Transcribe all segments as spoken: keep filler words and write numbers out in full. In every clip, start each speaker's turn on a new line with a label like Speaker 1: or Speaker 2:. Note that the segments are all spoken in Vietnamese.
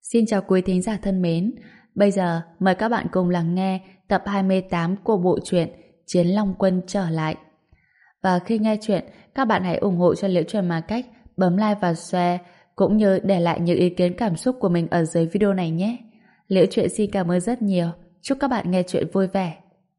Speaker 1: Xin chào quý thính giả thân mến. Bây giờ mời các bạn cùng lắng nghe tập hai mươi tám của bộ truyện Chiến Long Quân trở lại. Và khi nghe chuyện, các bạn hãy ủng hộ cho Liễu Chuyện bằng cách bấm like và share, cũng như để lại những ý kiến cảm xúc của mình ở dưới video này nhé. Liễu Chuyện xin cảm ơn rất nhiều. Chúc các bạn nghe chuyện vui vẻ.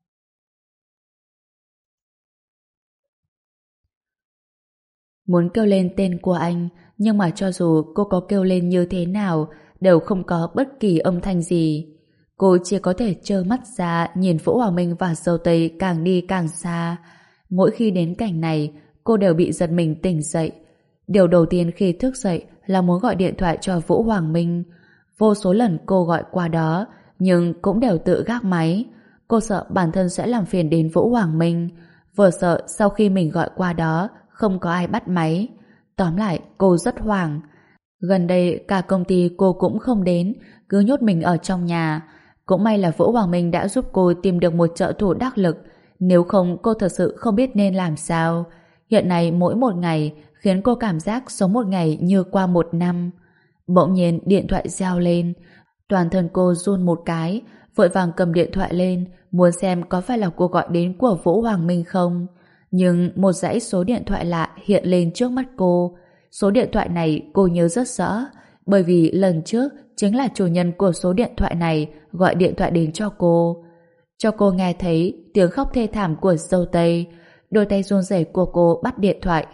Speaker 1: Muốn kêu lên tên của anh, nhưng mà cho dù cô có kêu lên như thế nào, đều không có bất kỳ âm thanh gì. Cô chỉ có thể trơ mắt ra nhìn Vũ Hoàng Minh và Dâu Tây càng đi càng xa. Mỗi khi đến cảnh này, cô đều bị giật mình tỉnh dậy. Điều đầu tiên khi thức dậy là muốn gọi điện thoại cho Vũ Hoàng Minh. Vô số lần cô gọi qua đó, nhưng cũng đều tự gác máy. Cô sợ bản thân sẽ làm phiền đến Vũ Hoàng Minh, vừa sợ sau khi mình gọi qua đó không có ai bắt máy. Tóm lại, cô rất hoảng. Gần đây cả công ty cô cũng không đến, cứ nhốt mình ở trong nhà. Cũng may là Vũ Hoàng Minh đã giúp cô tìm được một trợ thủ đắc lực, nếu không cô thật sự không biết nên làm sao. Hiện nay mỗi một ngày khiến cô cảm giác sống một ngày như qua một năm. Bỗng nhiên điện thoại reo lên, toàn thân cô run một cái, vội vàng cầm điện thoại lên, muốn xem có phải là cuộc gọi đến của Vũ Hoàng Minh không. Nhưng một dãy số điện thoại lạ hiện lên trước mắt cô. Số điện thoại này cô nhớ rất rõ, bởi vì lần trước chính là chủ nhân của số điện thoại này gọi điện thoại đến cho cô. Cho cô nghe thấy tiếng khóc thê thảm của Dâu Tây. Đôi tay run rẩy của cô bắt điện thoại.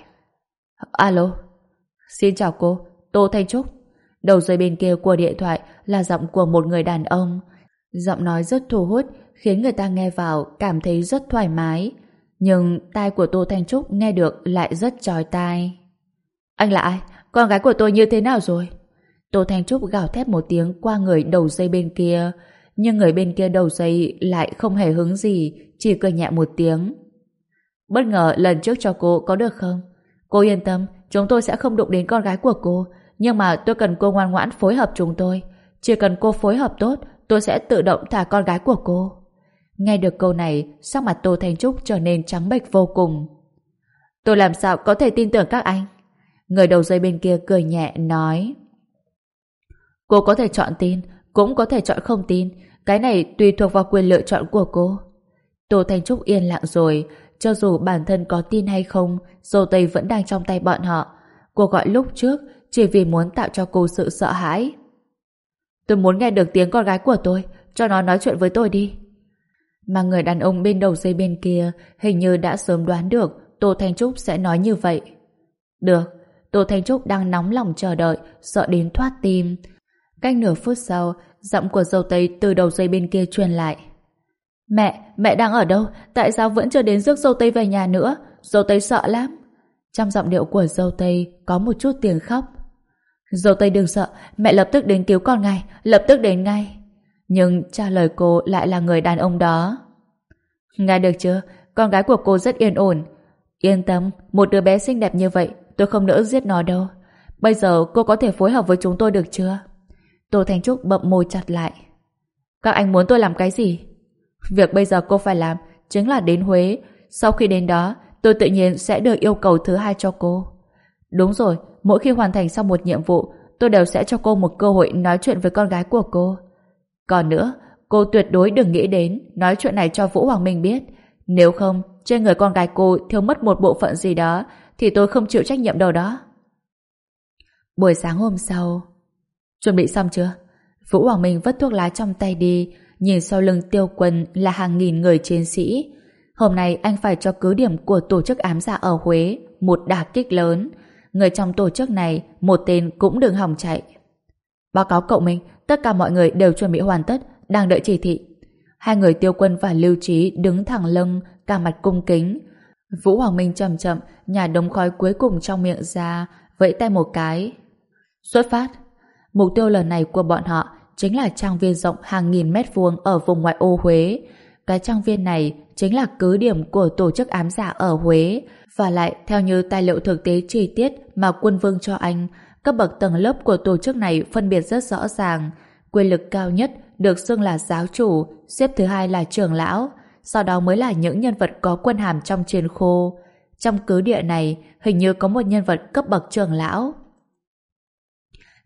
Speaker 1: Alo. Xin chào cô, Tô Thanh Trúc. Đầu dây bên kia của điện thoại là giọng của một người đàn ông. Giọng nói rất thu hút, khiến người ta nghe vào cảm thấy rất thoải mái. Nhưng tai của Tô Thanh Trúc nghe được lại rất chói tai. Anh là ai? Con gái của tôi như thế nào rồi? Tô Thanh Trúc gào thét một tiếng qua người đầu dây bên kia, nhưng người bên kia đầu dây lại không hề hứng gì, chỉ cười nhẹ một tiếng. Bất ngờ lần trước cho cô có được không? Cô yên tâm, chúng tôi sẽ không đụng đến con gái của cô, nhưng mà tôi cần cô ngoan ngoãn phối hợp chúng tôi. Chỉ cần cô phối hợp tốt, tôi sẽ tự động thả con gái của cô. Nghe được câu này, sắc mặt Tô Thanh Trúc trở nên trắng bệch vô cùng. Tôi làm sao có thể tin tưởng các anh? Người đầu dây bên kia cười nhẹ nói. Cô có thể chọn tin, cũng có thể chọn không tin. Cái này tùy thuộc vào quyền lựa chọn của cô. Tô Thanh Trúc yên lặng rồi. Cho dù bản thân có tin hay không, Dâu Tây vẫn đang trong tay bọn họ. Cô gọi lúc trước chỉ vì muốn tạo cho cô sự sợ hãi. Tôi muốn nghe được tiếng con gái của tôi, cho nó nói chuyện với tôi đi. Mà người đàn ông bên đầu dây bên kia hình như đã sớm đoán được Tô Thanh Trúc sẽ nói như vậy. Được. Tô Thanh Trúc đang nóng lòng chờ đợi, sợ đến thoát tim. Cách nửa phút sau, giọng của Dâu Tây từ đầu dây bên kia truyền lại. Mẹ, mẹ đang ở đâu? Tại sao vẫn chưa đến rước Dâu Tây về nhà nữa? Dâu Tây sợ lắm. Trong giọng điệu của Dâu Tây có một chút tiếng khóc. Dâu Tây đừng sợ, mẹ lập tức đến cứu con ngay, lập tức đến ngay. Nhưng trả lời cô lại là người đàn ông đó. Nghe được chưa? Con gái của cô rất yên ổn. Yên tâm, một đứa bé xinh đẹp như vậy, tôi không nỡ giết nó đâu. Bây giờ cô có thể phối hợp với chúng tôi được chưa? Tô Thanh Trúc bậm môi chặt lại. Các anh muốn tôi làm cái gì? Việc bây giờ cô phải làm chính là đến Huế. Sau khi đến đó, tôi tự nhiên sẽ đưa yêu cầu thứ hai cho cô. Đúng rồi, mỗi khi hoàn thành xong một nhiệm vụ, tôi đều sẽ cho cô một cơ hội nói chuyện với con gái của cô. Còn nữa, cô tuyệt đối đừng nghĩ đến nói chuyện này cho Vũ Hoàng Minh biết. Nếu không, trên người con gái cô thiếu mất một bộ phận gì đó, thì tôi không chịu trách nhiệm đâu đó. Buổi sáng hôm sau, chuẩn bị xong chưa? Vũ Hoàng Minh vất thuốc lá trong tay đi, nhìn sau lưng Tiêu Quân là hàng nghìn người chiến sĩ. Hôm nay anh phải cho cứ điểm của tổ chức ám dạ ở Huế một đả kích lớn. Người trong tổ chức này, một tên cũng đừng hòng chạy. Báo cáo cậu Minh, tất cả mọi người đều chuẩn bị hoàn tất, đang đợi chỉ thị. Hai người Tiêu Quân và Lưu Trí đứng thẳng lưng, cả mặt cung kính. Vũ Hoàng Minh chậm chậm nhả đống khói cuối cùng trong miệng ra, vẫy tay một cái. Xuất phát. Mục tiêu lần này của bọn họ chính là trang viên rộng hàng nghìn mét vuông ở vùng ngoại ô Huế. Cái trang viên này chính là cứ điểm của tổ chức ám dạ ở Huế, và lại theo như tài liệu thực tế chi tiết mà Quân Vương cho anh, cấp bậc tầng lớp của tổ chức này phân biệt rất rõ ràng. Quyền lực cao nhất được xưng là giáo chủ, xếp thứ hai là trưởng lão, sau đó mới là những nhân vật có quân hàm trong chiến khu. Trong cứ địa này hình như có một nhân vật cấp bậc trưởng lão.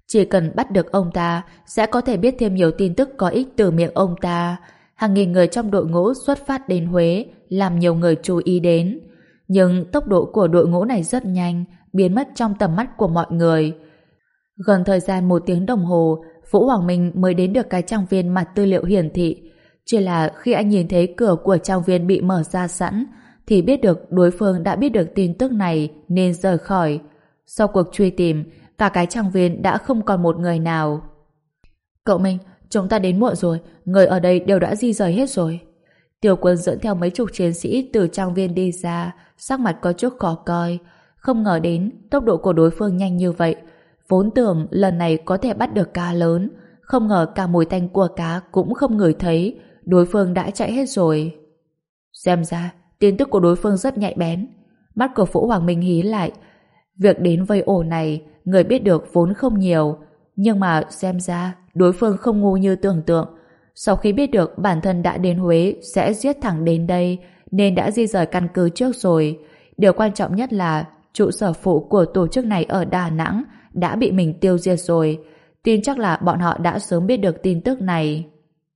Speaker 1: Chỉ cần bắt được ông ta, sẽ có thể biết thêm nhiều tin tức có ích từ miệng ông ta. Hàng nghìn người trong đội ngũ xuất phát đến Huế, làm nhiều người chú ý đến. Nhưng tốc độ của đội ngũ này rất nhanh, biến mất trong tầm mắt của mọi người. Gần thời gian một tiếng đồng hồ, Vũ Hoàng Minh mới đến được cái trang viên mà tư liệu hiển thị. Chỉ là khi anh nhìn thấy cửa của trang viên bị mở ra sẵn, thì biết được đối phương đã biết được tin tức này nên rời khỏi. Sau cuộc truy tìm, cả cái trang viên đã không còn một người nào. Cậu Minh, chúng ta đến muộn rồi, người ở đây đều đã di rời hết rồi. Tiểu Quân dẫn theo mấy chục chiến sĩ từ trang viên đi ra, sắc mặt có chút khó coi. Không ngờ đến tốc độ của đối phương nhanh như vậy. Vốn tưởng lần này có thể bắt được cá lớn, không ngờ cả mùi tanh của cá cũng không ngửi thấy, đối phương đã chạy hết rồi. Xem ra, tin tức của đối phương rất nhạy bén. Mắt của Vũ Hoàng Minh hí lại. Việc đến vây ổ này, người biết được vốn không nhiều, nhưng mà xem ra đối phương không ngu như tưởng tượng. Sau khi biết được bản thân đã đến Huế sẽ giết thẳng đến đây, nên đã di rời căn cứ trước rồi. Điều quan trọng nhất là trụ sở phụ của tổ chức này ở Đà Nẵng đã bị mình tiêu diệt rồi. Tin chắc là bọn họ đã sớm biết được tin tức này.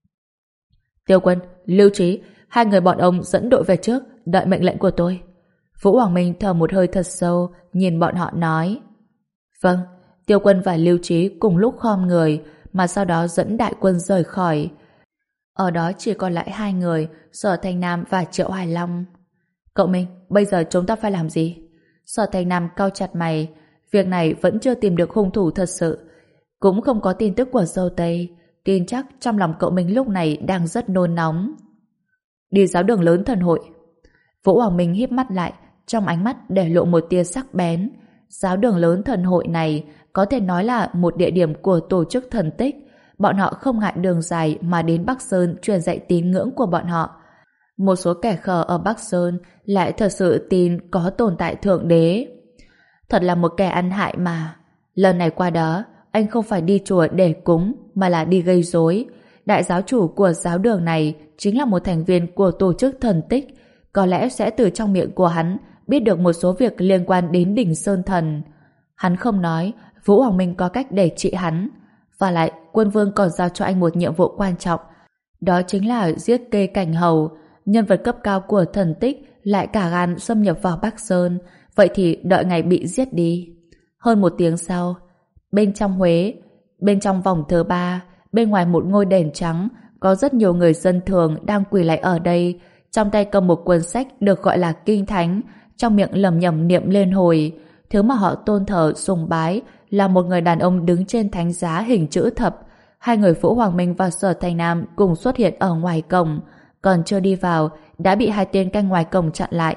Speaker 1: Tiêu Quân, Lưu Trí, hai người bọn ông dẫn đội về trước, đợi mệnh lệnh của tôi. Vũ Hoàng Minh thở một hơi thật sâu, nhìn bọn họ nói. Vâng. Tiêu Quân và Lưu Trí cùng lúc khom người, mà sau đó dẫn đại quân rời khỏi. Ở đó chỉ còn lại hai người, Sở Thành Nam và Triệu Hải Long. Cậu Minh, bây giờ chúng ta phải làm gì? Sở Thành Nam cau chặt mày. Việc này vẫn chưa tìm được hung thủ thật sự, cũng không có tin tức của Dâu Tây. Tin chắc trong lòng cậu Minh lúc này đang rất nôn nóng. Đi giáo đường lớn thần hội. Vũ Hoàng Minh híp mắt lại, trong ánh mắt để lộ một tia sắc bén. Giáo đường lớn thần hội này có thể nói là một địa điểm của tổ chức thần tích. Bọn họ không ngại đường dài mà đến Bắc Sơn truyền dạy tín ngưỡng của bọn họ. Một số kẻ khờ ở Bắc Sơn lại thật sự tin có tồn tại Thượng Đế. Thật là một kẻ ăn hại mà. Lần này qua đó, anh không phải đi chùa để cúng, mà là đi gây rối. Đại giáo chủ của giáo đường này chính là một thành viên của tổ chức thần tích. Có lẽ sẽ từ trong miệng của hắn biết được một số việc liên quan đến đỉnh Sơn Thần. Hắn không nói, Vũ Hoàng Minh có cách để trị hắn. Và lại, Quân Vương còn giao cho anh một nhiệm vụ quan trọng. Đó chính là giết Kê Cảnh Hầu. Nhân vật cấp cao của thần tích lại cả gan xâm nhập vào Bắc Sơn. Vậy thì đợi ngày bị giết đi. Hơn một tiếng sau, bên trong Huế, bên trong vòng thứ ba, bên ngoài một ngôi đền trắng, có rất nhiều người dân thường đang quỳ lại ở đây, trong tay cầm một cuốn sách được gọi là Kinh Thánh, trong miệng lẩm nhẩm niệm lên hồi. Thứ mà họ tôn thờ sùng bái là một người đàn ông đứng trên thánh giá hình chữ thập. Hai người Vũ Hoàng Minh và Sở Thành Nam cùng xuất hiện ở ngoài cổng, còn chưa đi vào đã bị hai tên canh ngoài cổng chặn lại.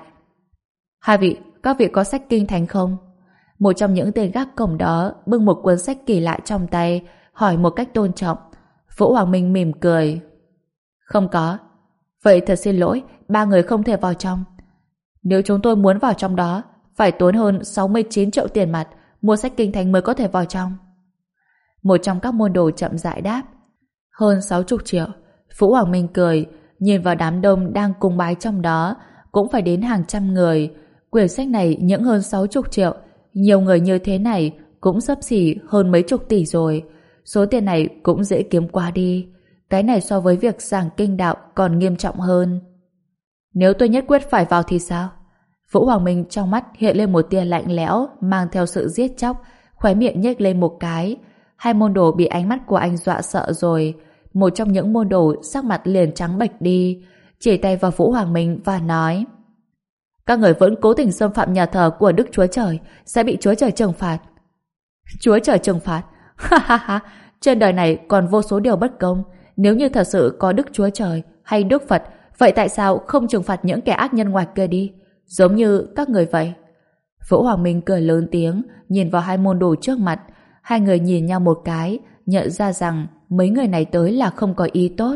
Speaker 1: Hai vị, các vị có sách Kinh Thánh không? Một trong những tên gác cổng đó bưng một cuốn sách kỳ lạ trong tay, hỏi một cách tôn trọng. Vũ Hoàng Minh mỉm cười. Không có. Vậy thật xin lỗi, ba người không thể vào trong. Nếu chúng tôi muốn vào trong đó, phải tốn hơn sáu mươi chín triệu tiền mặt, mua sách Kinh Thánh mới có thể vào trong. Một trong các môn đồ chậm rãi đáp. Hơn sáu mươi triệu. Vũ Hoàng Minh cười, nhìn vào đám đông đang cung bái trong đó, cũng phải đến hàng trăm người. Quyển sách này những hơn sáu mươi triệu, nhiều người như thế này cũng xấp xỉ hơn mấy chục tỷ rồi. Số tiền này cũng dễ kiếm qua đi. Cái này so với việc giảng kinh đạo còn nghiêm trọng hơn. Nếu tôi nhất quyết phải vào thì sao? Vũ Hoàng Minh trong mắt hiện lên một tia lạnh lẽo mang theo sự giết chóc, khóe miệng nhếch lên một cái. Hai môn đồ bị ánh mắt của anh dọa sợ rồi. Một trong những môn đồ sắc mặt liền trắng bệch đi, chỉ tay vào Vũ Hoàng Minh và nói: các người vẫn cố tình xâm phạm nhà thờ của Đức Chúa Trời sẽ bị Chúa Trời trừng phạt. Chúa Trời trừng phạt? Ha ha ha, trên đời này còn vô số điều bất công. Nếu như thật sự có Đức Chúa Trời hay Đức Phật, vậy tại sao không trừng phạt những kẻ ác nhân ngoài kia đi, giống như các người vậy? Vũ Hoàng Minh cười lớn tiếng, nhìn vào hai môn đồ trước mặt. Hai người nhìn nhau một cái, nhận ra rằng mấy người này tới là không có ý tốt.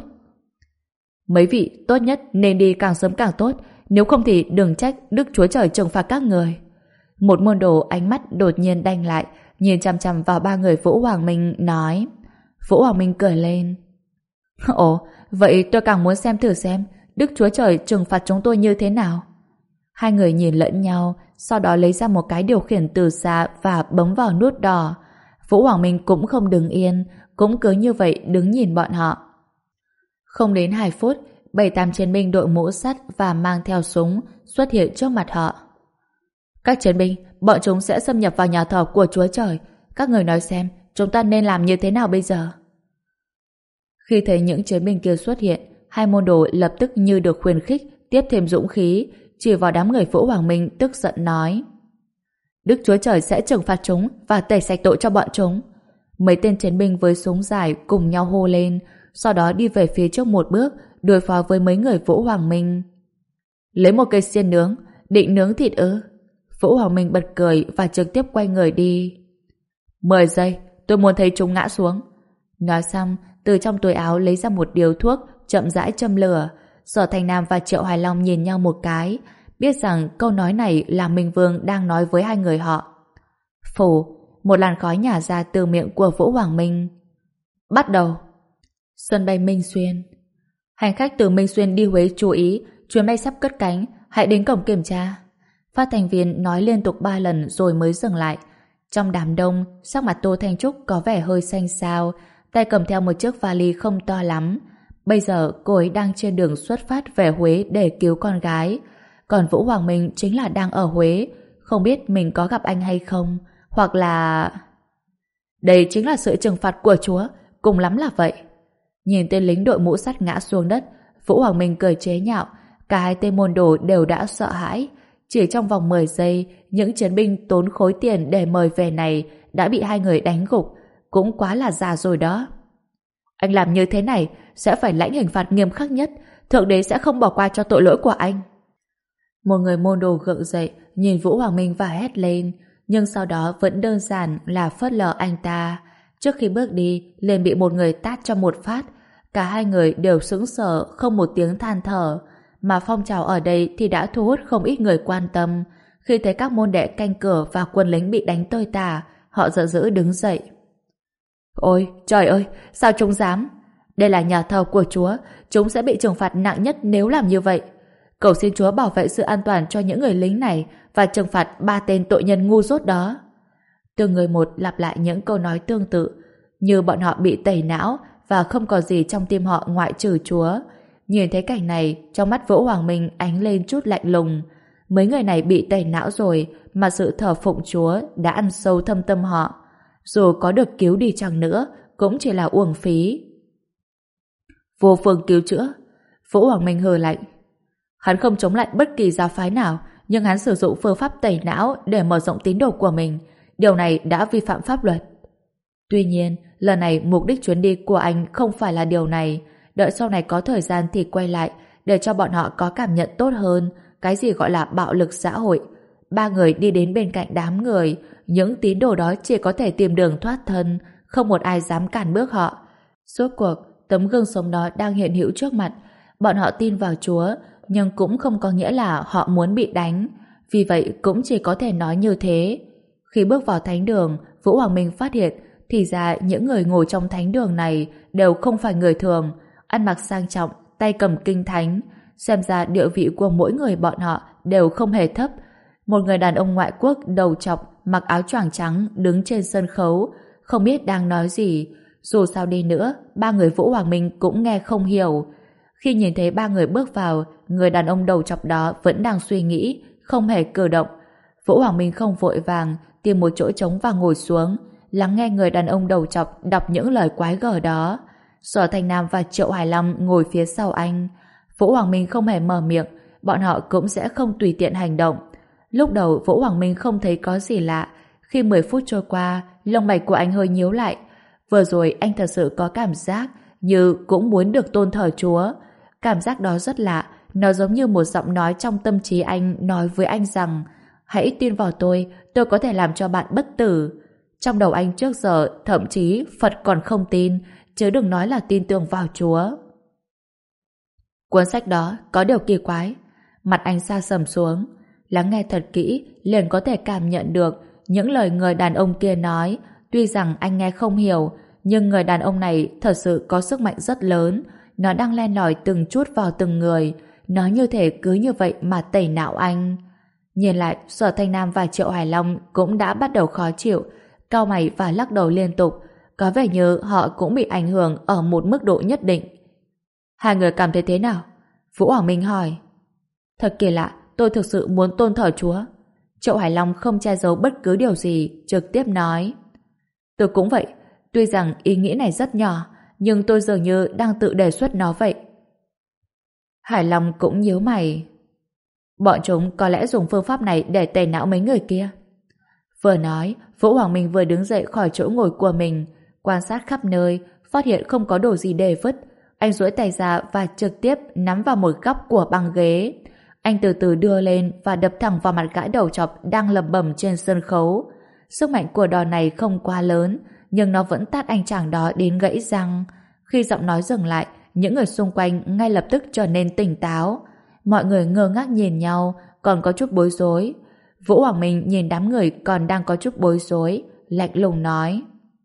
Speaker 1: Mấy vị tốt nhất nên đi càng sớm càng tốt, nếu không thì đừng trách Đức Chúa Trời trừng phạt các người. Một môn đồ ánh mắt đột nhiên đanh lại, nhìn chằm chằm vào ba người Vũ Hoàng Minh nói. Vũ Hoàng Minh cười lên. Ồ, vậy tôi càng muốn xem thử xem Đức Chúa Trời trừng phạt chúng tôi như thế nào. Hai người nhìn lẫn nhau, sau đó lấy ra một cái điều khiển từ xa và bấm vào nút đỏ. Vũ Hoàng Minh cũng không đứng yên, cũng cứ như vậy đứng nhìn bọn họ. Không đến hai phút, bảy tám chiến binh đội mũ sắt và mang theo súng xuất hiện trước mặt họ. Các chiến binh, bọn chúng sẽ xâm nhập vào nhà thờ của Chúa Trời. Các người nói xem, chúng ta nên làm như thế nào bây giờ? Khi thấy những chiến binh kia xuất hiện, hai môn đồ lập tức như được khuyến khích, tiếp thêm dũng khí, chỉ vào đám người Vũ Hoàng Minh tức giận nói: Đức Chúa Trời sẽ trừng phạt chúng và tẩy sạch tội cho bọn chúng. Mấy tên chiến binh với súng dài cùng nhau hô lên, sau đó đi về phía trước một bước, đối phó với mấy người Vũ Hoàng Minh. Lấy một cây xiên nướng, định nướng thịt ư? Vũ Hoàng Minh bật cười và trực tiếp quay người đi. Mười giây, tôi muốn thấy chúng ngã xuống. Nói xong, từ trong túi áo lấy ra một điếu thuốc, chậm rãi châm lửa. Sở Thành Nam và Triệu Hoài Long nhìn nhau một cái, biết rằng câu nói này là Minh Vương đang nói với hai người họ. Phù, một làn khói nhả ra từ miệng của Vũ Hoàng Minh. Bắt đầu. Sân bay Minh Xuyên. Hành khách từ Minh Xuyên đi Huế chú ý, chuyến bay sắp cất cánh, hãy đến cổng kiểm tra. Phát thanh viên nói liên tục ba lần rồi mới dừng lại. Trong đám đông, sắc mặt Tô Thanh Trúc có vẻ hơi xanh xao, tay cầm theo một chiếc vali không to lắm. Bây giờ cô ấy đang trên đường xuất phát về Huế để cứu con gái. Còn Vũ Hoàng Minh chính là đang ở Huế, không biết mình có gặp anh hay không, hoặc là... Đây chính là sự trừng phạt của Chúa, cùng lắm là vậy. Nhìn tên lính đội mũ sắt ngã xuống đất, Vũ Hoàng Minh cười chế nhạo, cả hai tên môn đồ đều đã sợ hãi. Chỉ trong vòng mười giây, những chiến binh tốn khối tiền để mời về này đã bị hai người đánh gục, cũng quá là già rồi đó. Anh làm như thế này sẽ phải lãnh hình phạt nghiêm khắc nhất, Thượng Đế sẽ không bỏ qua cho tội lỗi của anh. Một người môn đồ gượng dậy, nhìn Vũ Hoàng Minh và hét lên, nhưng sau đó vẫn đơn giản là phớt lờ anh ta. Trước khi bước đi, liền bị một người tát cho một phát. Cả hai người đều sững sờ, không một tiếng than thở. Mà phong trào ở đây thì đã thu hút không ít người quan tâm. Khi thấy các môn đệ canh cửa và quân lính bị đánh tơi tả, họ giận dữ đứng dậy. Ôi, trời ơi, sao chúng dám? Đây là nhà thờ của Chúa, chúng sẽ bị trừng phạt nặng nhất nếu làm như vậy. Cầu xin Chúa bảo vệ sự an toàn cho những người lính này và trừng phạt ba tên tội nhân ngu dốt đó. Từng người một lặp lại những câu nói tương tự, như bọn họ bị tẩy não và không có gì trong tim họ ngoại trừ Chúa. Nhìn thấy cảnh này, trong mắt Vũ Hoàng Minh ánh lên chút lạnh lùng. Mấy người này bị tẩy não rồi, mà sự thờ phụng Chúa đã ăn sâu thâm tâm họ. Dù có được cứu đi chăng nữa, cũng chỉ là uổng phí. Vô phương cứu chữa. Vũ Hoàng Minh hừ lạnh. Hắn không chống lại bất kỳ giáo phái nào, nhưng hắn sử dụng phương pháp tẩy não để mở rộng tín đồ của mình. Điều này đã vi phạm pháp luật. Tuy nhiên, lần này mục đích chuyến đi của anh không phải là điều này. Đợi sau này có thời gian thì quay lại, để cho bọn họ có cảm nhận tốt hơn cái gì gọi là bạo lực xã hội. Ba người đi đến bên cạnh đám người, những tín đồ đó chỉ có thể tìm đường thoát thân, không một ai dám cản bước họ. Rốt cuộc, tấm gương sống đó đang hiện hữu trước mặt. Bọn họ tin vào Chúa, nhưng cũng không có nghĩa là họ muốn bị đánh. Vì vậy cũng chỉ có thể nói như thế. Khi bước vào thánh đường, Vũ Hoàng Minh phát hiện thì ra những người ngồi trong thánh đường này đều không phải người thường, ăn mặc sang trọng, tay cầm kinh thánh. Xem ra địa vị của mỗi người bọn họ đều không hề thấp. Một người đàn ông ngoại quốc đầu trọc, mặc áo choàng trắng đứng trên sân khấu, không biết đang nói gì. Dù sao đi nữa, ba người Vũ Hoàng Minh cũng nghe không hiểu. Khi nhìn thấy ba người bước vào, người đàn ông đầu trọc đó vẫn đang suy nghĩ, không hề cử động. Vũ Hoàng Minh không vội vàng tìm một chỗ trống và ngồi xuống, lắng nghe người đàn ông đầu trọc đọc những lời quái gở đó. Sở Thành Nam và Triệu Hải Long ngồi phía sau anh. Vũ Hoàng Minh không hề mở miệng, bọn họ cũng sẽ không tùy tiện hành động. Lúc đầu Vũ Hoàng Minh không thấy có gì lạ. Khi mười phút trôi qua, lông mày của anh hơi nhíu lại. Vừa rồi anh thật sự có cảm giác như cũng muốn được tôn thờ Chúa. Cảm giác đó rất lạ, nó giống như một giọng nói trong tâm trí anh nói với anh rằng: hãy tin vào tôi, tôi có thể làm cho bạn bất tử. Trong đầu anh trước giờ thậm chí Phật còn không tin, chứ đừng nói là tin tưởng vào Chúa. Cuốn sách đó có điều kỳ quái. Mặt anh sa sầm xuống, lắng nghe thật kỹ liền có thể cảm nhận được những lời người đàn ông kia nói. Tuy rằng anh nghe không hiểu, nhưng người đàn ông này thật sự có sức mạnh rất lớn. Nó đang len lỏi từng chút vào từng người. Nó như thể cứ như vậy mà tẩy não anh. Nhìn lại, Sở Thanh Nam và Triệu Hải Long cũng đã bắt đầu khó chịu. cau mày và lắc đầu liên tục, có vẻ như họ cũng bị ảnh hưởng ở một mức độ nhất định. Hai người cảm thấy thế nào? Vũ Hoàng Minh hỏi. Thật kỳ lạ, tôi thực sự muốn tôn thờ Chúa. Triệu Hải Long không che giấu bất cứ điều gì, trực tiếp nói. Tôi cũng vậy, tuy rằng ý nghĩ này rất nhỏ, nhưng tôi dường như đang tự đề xuất nó vậy. Hải Long cũng nhíu mày. Bọn chúng có lẽ dùng phương pháp này để tẩy não mấy người kia. Vừa nói, Vũ Hoàng Minh vừa đứng dậy khỏi chỗ ngồi của mình, quan sát khắp nơi, phát hiện không có đồ gì để vứt. Anh duỗi tay ra và trực tiếp nắm vào một góc của băng ghế. Anh từ từ đưa lên và đập thẳng vào mặt gã đầu chọc đang lẩm bẩm trên sân khấu. Sức mạnh của đòn này không quá lớn, nhưng nó vẫn tát anh chàng đó đến gãy răng. Khi giọng nói dừng lại, những người xung quanh ngay lập tức trở nên tỉnh táo. Mọi người ngơ ngác nhìn nhau, còn có chút bối rối. Vũ Hoàng Minh nhìn đám người còn đang có chút bối rối, lạnh lùng nói.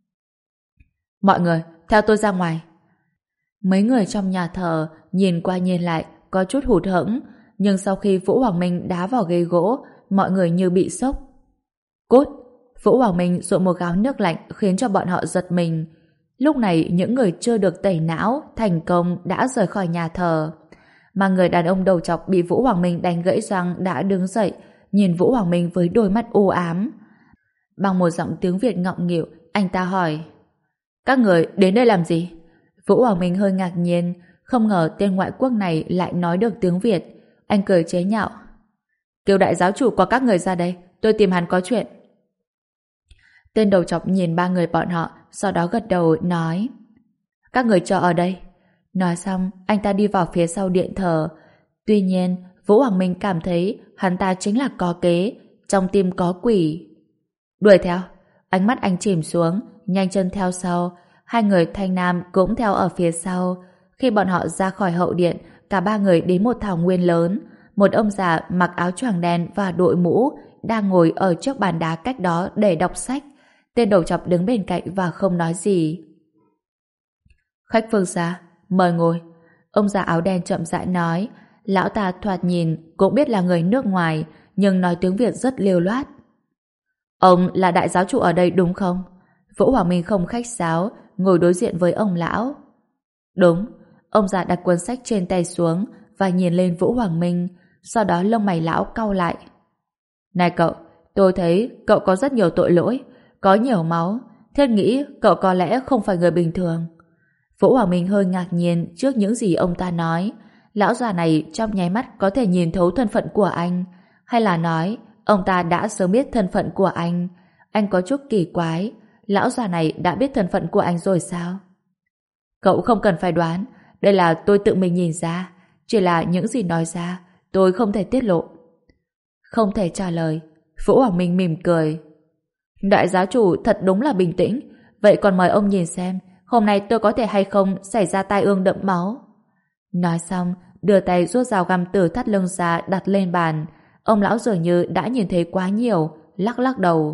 Speaker 1: Mọi người, theo tôi ra ngoài. Mấy người trong nhà thờ nhìn qua nhìn lại có chút hụt hẫng, nhưng sau khi Vũ Hoàng Minh đá vào ghế gỗ, mọi người như bị sốc. Cút! Vũ Hoàng Minh dội một gáo nước lạnh khiến cho bọn họ giật mình. Lúc này những người chưa được tẩy não thành công đã rời khỏi nhà thờ. Mà người đàn ông đầu chọc bị Vũ Hoàng Minh đánh gãy răng đã đứng dậy, nhìn Vũ Hoàng Minh với đôi mắt u ám. Bằng một giọng tiếng Việt ngọng nghịu, anh ta hỏi: Các người đến đây làm gì? Vũ Hoàng Minh hơi ngạc nhiên, không ngờ tên ngoại quốc này lại nói được tiếng Việt. Anh cười chế nhạo: Kêu đại giáo chủ của các người ra đây, tôi tìm hắn có chuyện. Tên đầu chọc nhìn ba người bọn họ, sau đó gật đầu nói: Các người chờ ở đây. Nói xong, anh ta đi vào phía sau điện thờ. Tuy nhiên, Vũ Hoàng Minh cảm thấy hắn ta chính là có kế, trong tim có quỷ. Đuổi theo. Ánh mắt anh chìm xuống, nhanh chân theo sau. Hai người thanh nam cũng theo ở phía sau. Khi bọn họ ra khỏi hậu điện, cả ba người đến một thảo nguyên lớn. Một ông già mặc áo choàng đen và đội mũ đang ngồi ở trước bàn đá cách đó để đọc sách. Tên đầu chọc đứng bên cạnh và không nói gì. Khách phương xa, mời ngồi. Ông già áo đen chậm rãi nói. Lão ta thoạt nhìn cũng biết là người nước ngoài, nhưng nói tiếng Việt rất liều loát. Ông là đại giáo chủ ở đây đúng không? Vũ Hoàng Minh không khách sáo, ngồi đối diện với ông lão. Đúng. Ông già đặt cuốn sách trên tay xuống và nhìn lên Vũ Hoàng Minh, sau đó lông mày lão cau lại. Này cậu, tôi thấy cậu có rất nhiều tội lỗi, có nhiều máu, thiết nghĩ cậu có lẽ không phải người bình thường. Vũ Hoàng Minh hơi ngạc nhiên trước những gì ông ta nói. Lão già này trong nháy mắt có thể nhìn thấu thân phận của anh, hay là nói ông ta đã sớm biết thân phận của anh. Anh có chút kỳ quái, lão già này đã biết thân phận của anh rồi sao? Cậu không cần phải đoán, đây là tôi tự mình nhìn ra, chỉ là những gì nói ra tôi không thể tiết lộ. Không thể trả lời. Vũ Hoàng Minh mỉm cười. Đại giáo chủ thật đúng là bình tĩnh, vậy còn mời ông nhìn xem hôm nay tôi có thể hay không xảy ra tai ương đẫm máu. Nói xong, đưa tay rút dao găm từ thắt lưng ra đặt lên bàn. Ông lão dường như đã nhìn thấy quá nhiều, lắc lắc đầu.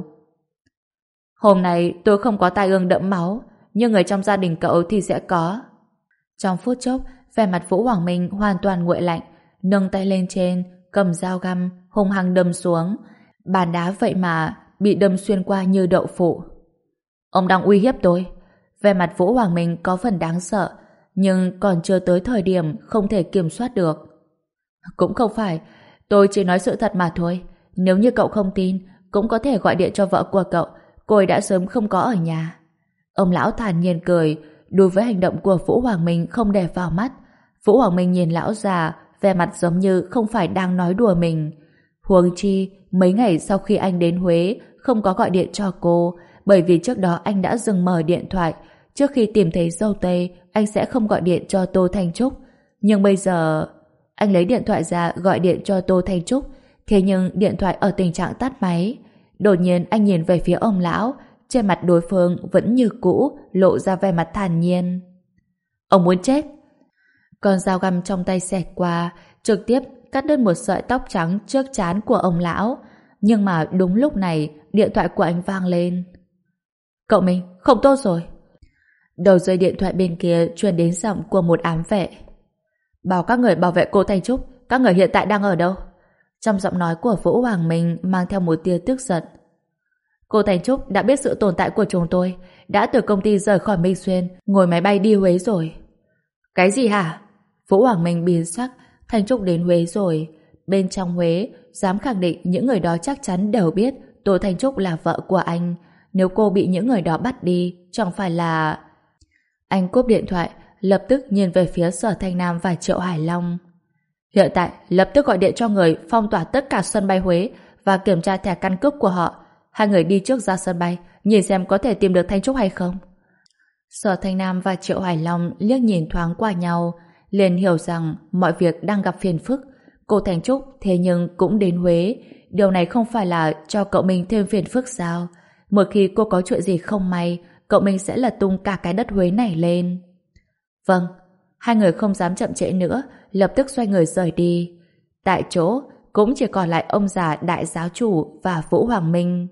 Speaker 1: Hôm nay tôi không có tai ương đẫm máu, nhưng người trong gia đình cậu thì sẽ có. Trong phút chốc, vẻ mặt Vũ Hoàng Minh hoàn toàn nguội lạnh, nâng tay lên trên, cầm dao găm, hung hăng đâm xuống. Bàn đá vậy mà bị đâm xuyên qua như đậu phụ. Ông đang uy hiếp tôi. Vẻ mặt Vũ Hoàng Minh có phần đáng sợ, nhưng còn chưa tới thời điểm không thể kiểm soát được. Cũng không phải, tôi chỉ nói sự thật mà thôi. Nếu như cậu không tin, cũng có thể gọi điện cho vợ của cậu, cô ấy đã sớm không có ở nhà. Ông lão thản nhiên cười, đối với hành động của Vũ Hoàng Minh không để vào mắt. Vũ Hoàng Minh nhìn lão già, vẻ mặt giống như không phải đang nói đùa mình. Huống chi, mấy ngày sau khi anh đến Huế, không có gọi điện cho cô, bởi vì trước đó anh đã dừng mở điện thoại. Trước khi tìm thấy dâu tây, anh sẽ không gọi điện cho Tô Thanh Trúc. Nhưng bây giờ, anh lấy điện thoại ra gọi điện cho Tô Thanh Trúc, thế nhưng điện thoại ở tình trạng tắt máy. Đột nhiên anh nhìn về phía ông lão, trên mặt đối phương vẫn như cũ, lộ ra vẻ mặt thản nhiên. Ông muốn chết. Con dao găm trong tay xẹt qua, trực tiếp cắt đứt một sợi tóc trắng trước trán của ông lão. Nhưng mà đúng lúc này, điện thoại của anh vang lên. Cậu mình, không tốt rồi. Đầu dây điện thoại bên kia truyền đến giọng của một ám vệ. Bảo các người bảo vệ cô Thanh Trúc, các người hiện tại đang ở đâu? Trong giọng nói của Vũ Hoàng Minh mang theo một tia tức giận. Cô Thành Trúc đã biết sự tồn tại của chúng tôi, đã từ công ty rời khỏi Minh Xuyên, ngồi máy bay đi Huế rồi. Cái gì hả? Vũ Hoàng Minh biến sắc. Thành Trúc đến Huế rồi. Bên trong Huế, dám khẳng định những người đó chắc chắn đều biết Tô Thành Trúc là vợ của anh. Nếu cô bị những người đó bắt đi, chẳng phải là... Anh cúp điện thoại, lập tức nhìn về phía Sở Thanh Nam và Triệu Hải Long. Hiện tại, lập tức gọi điện cho người phong tỏa tất cả sân bay Huế và kiểm tra thẻ căn cước của họ. Hai người đi trước ra sân bay, nhìn xem có thể tìm được Thanh Trúc hay không. Sở Thanh Nam và Triệu Hải Long liếc nhìn thoáng qua nhau, liền hiểu rằng mọi việc đang gặp phiền phức. Cô Thành Trúc thế nhưng cũng đến Huế. Điều này không phải là cho cậu mình thêm phiền phức sao? Một khi cô có chuyện gì không may, cậu mình sẽ lật tung cả cái đất Huế này lên. Vâng, hai người không dám chậm trễ nữa, lập tức xoay người rời đi. Tại chỗ, cũng chỉ còn lại ông già đại giáo chủ và Vũ Hoàng Minh.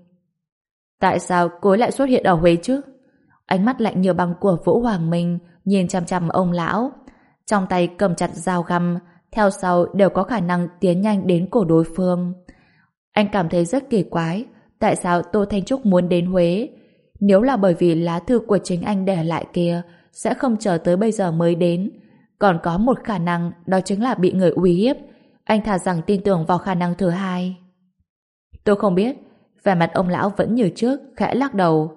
Speaker 1: Tại sao cô ấy lại xuất hiện ở Huế chứ? Ánh mắt lạnh như băng của Vũ Hoàng Minh nhìn chằm chằm ông lão. Trong tay cầm chặt dao găm, theo sau đều có khả năng tiến nhanh đến cổ đối phương. Anh cảm thấy rất kỳ quái, tại sao Tô Thanh Trúc muốn đến Huế? Nếu là bởi vì lá thư của chính anh để lại kia, sẽ không chờ tới bây giờ mới đến. Còn có một khả năng, đó chính là bị người uy hiếp. Anh thà rằng tin tưởng vào khả năng thứ hai. Tôi không biết. Vẻ mặt ông lão vẫn như trước, khẽ lắc đầu.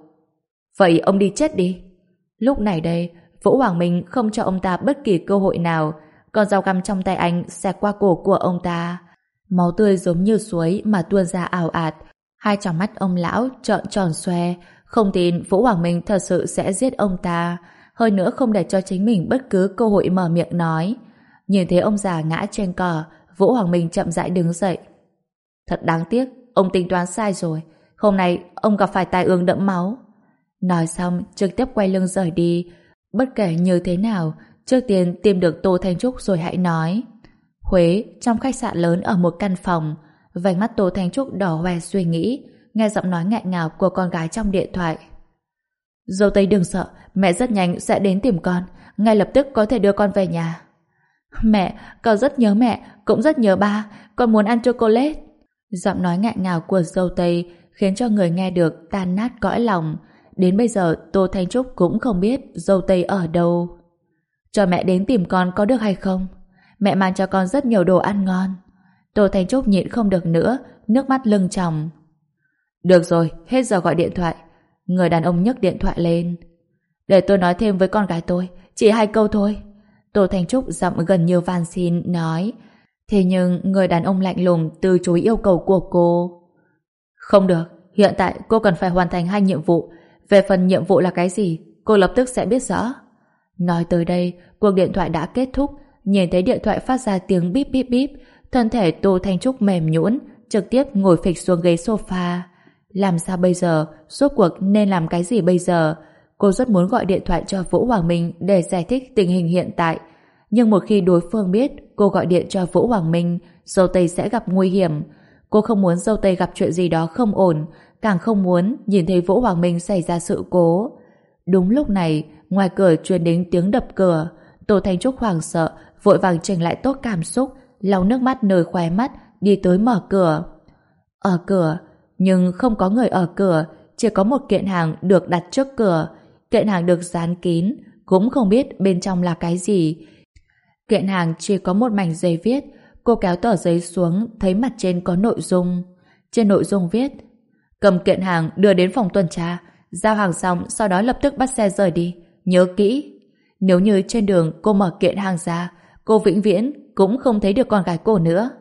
Speaker 1: Vậy ông đi chết đi. Lúc này đây, Vũ Hoàng Minh không cho ông ta bất kỳ cơ hội nào. Con dao găm trong tay anh xẹt qua cổ của ông ta. Máu tươi giống như suối mà tuôn ra ào ạt. Hai tròng mắt ông lão trợn tròn xoe, không tin Vũ Hoàng Minh thật sự sẽ giết ông ta, hơn nữa không để cho chính mình bất cứ cơ hội mở miệng nói. Nhìn thấy ông già ngã trên cỏ, Vũ Hoàng Minh chậm rãi đứng dậy. Thật đáng tiếc, ông tính toán sai rồi. Hôm nay ông gặp phải tai ương đẫm máu. Nói xong, trực tiếp quay lưng rời đi. Bất kể như thế nào, trước tiên tìm được Tô Thanh Trúc rồi hãy nói. Huế, trong khách sạn lớn ở một căn phòng, vành mắt Tô Thanh Trúc đỏ hoe suy nghĩ, nghe giọng nói nghẹn ngào của con gái trong điện thoại. Dâu Tây đừng sợ, mẹ rất nhanh sẽ đến tìm con, ngay lập tức có thể đưa con về nhà. Mẹ, con rất nhớ mẹ, cũng rất nhớ ba, con muốn ăn chocolate. Giọng nói nghẹn ngào của dâu Tây khiến cho người nghe được tan nát cõi lòng. Đến bây giờ Tô Thanh Trúc cũng không biết dâu Tây ở đâu. Cho mẹ đến tìm con có được hay không? Mẹ mang cho con rất nhiều đồ ăn ngon. Tô Thanh Trúc nhịn không được nữa, nước mắt lưng tròng. Được rồi, hết giờ gọi điện thoại. Người đàn ông nhấc điện thoại lên. Để tôi nói thêm với con gái tôi, chỉ hai câu thôi. Tô Thanh Trúc giọng gần như van xin nói. Thế nhưng người đàn ông lạnh lùng từ chối yêu cầu của cô. Không được, hiện tại cô cần phải hoàn thành hai nhiệm vụ. Về phần nhiệm vụ là cái gì, cô lập tức sẽ biết rõ. Nói tới đây, cuộc điện thoại đã kết thúc. Nhìn thấy điện thoại phát ra tiếng bíp bíp bíp, thân thể Tô Thanh Trúc mềm nhũn, trực tiếp ngồi phịch xuống ghế sofa. Làm sao bây giờ? Rốt cuộc nên làm cái gì bây giờ? Cô rất muốn gọi điện thoại cho Vũ Hoàng Minh để giải thích tình hình hiện tại. Nhưng một khi đối phương biết cô gọi điện cho Vũ Hoàng Minh, dâu Tây sẽ gặp nguy hiểm. Cô không muốn dâu Tây gặp chuyện gì đó không ổn, càng không muốn nhìn thấy Vũ Hoàng Minh xảy ra sự cố. Đúng lúc này, ngoài cửa truyền đến tiếng đập cửa. Tô Thanh Trúc hoảng sợ, vội vàng chỉnh lại tốt cảm xúc, lau nước mắt nơi khóe mắt, đi tới mở cửa. Ở cửa, nhưng không có người ở cửa, chỉ có một kiện hàng được đặt trước cửa. Kiện hàng được dán kín, cũng không biết bên trong là cái gì. Kiện hàng chỉ có một mảnh giấy viết. Cô kéo tờ giấy xuống, thấy mặt trên có nội dung. Trên nội dung viết: cầm kiện hàng đưa đến phòng tuần tra, giao hàng xong sau đó lập tức bắt xe rời đi. Nhớ kỹ, nếu như trên đường cô mở kiện hàng ra, cô vĩnh viễn cũng không thấy được con gái cô nữa.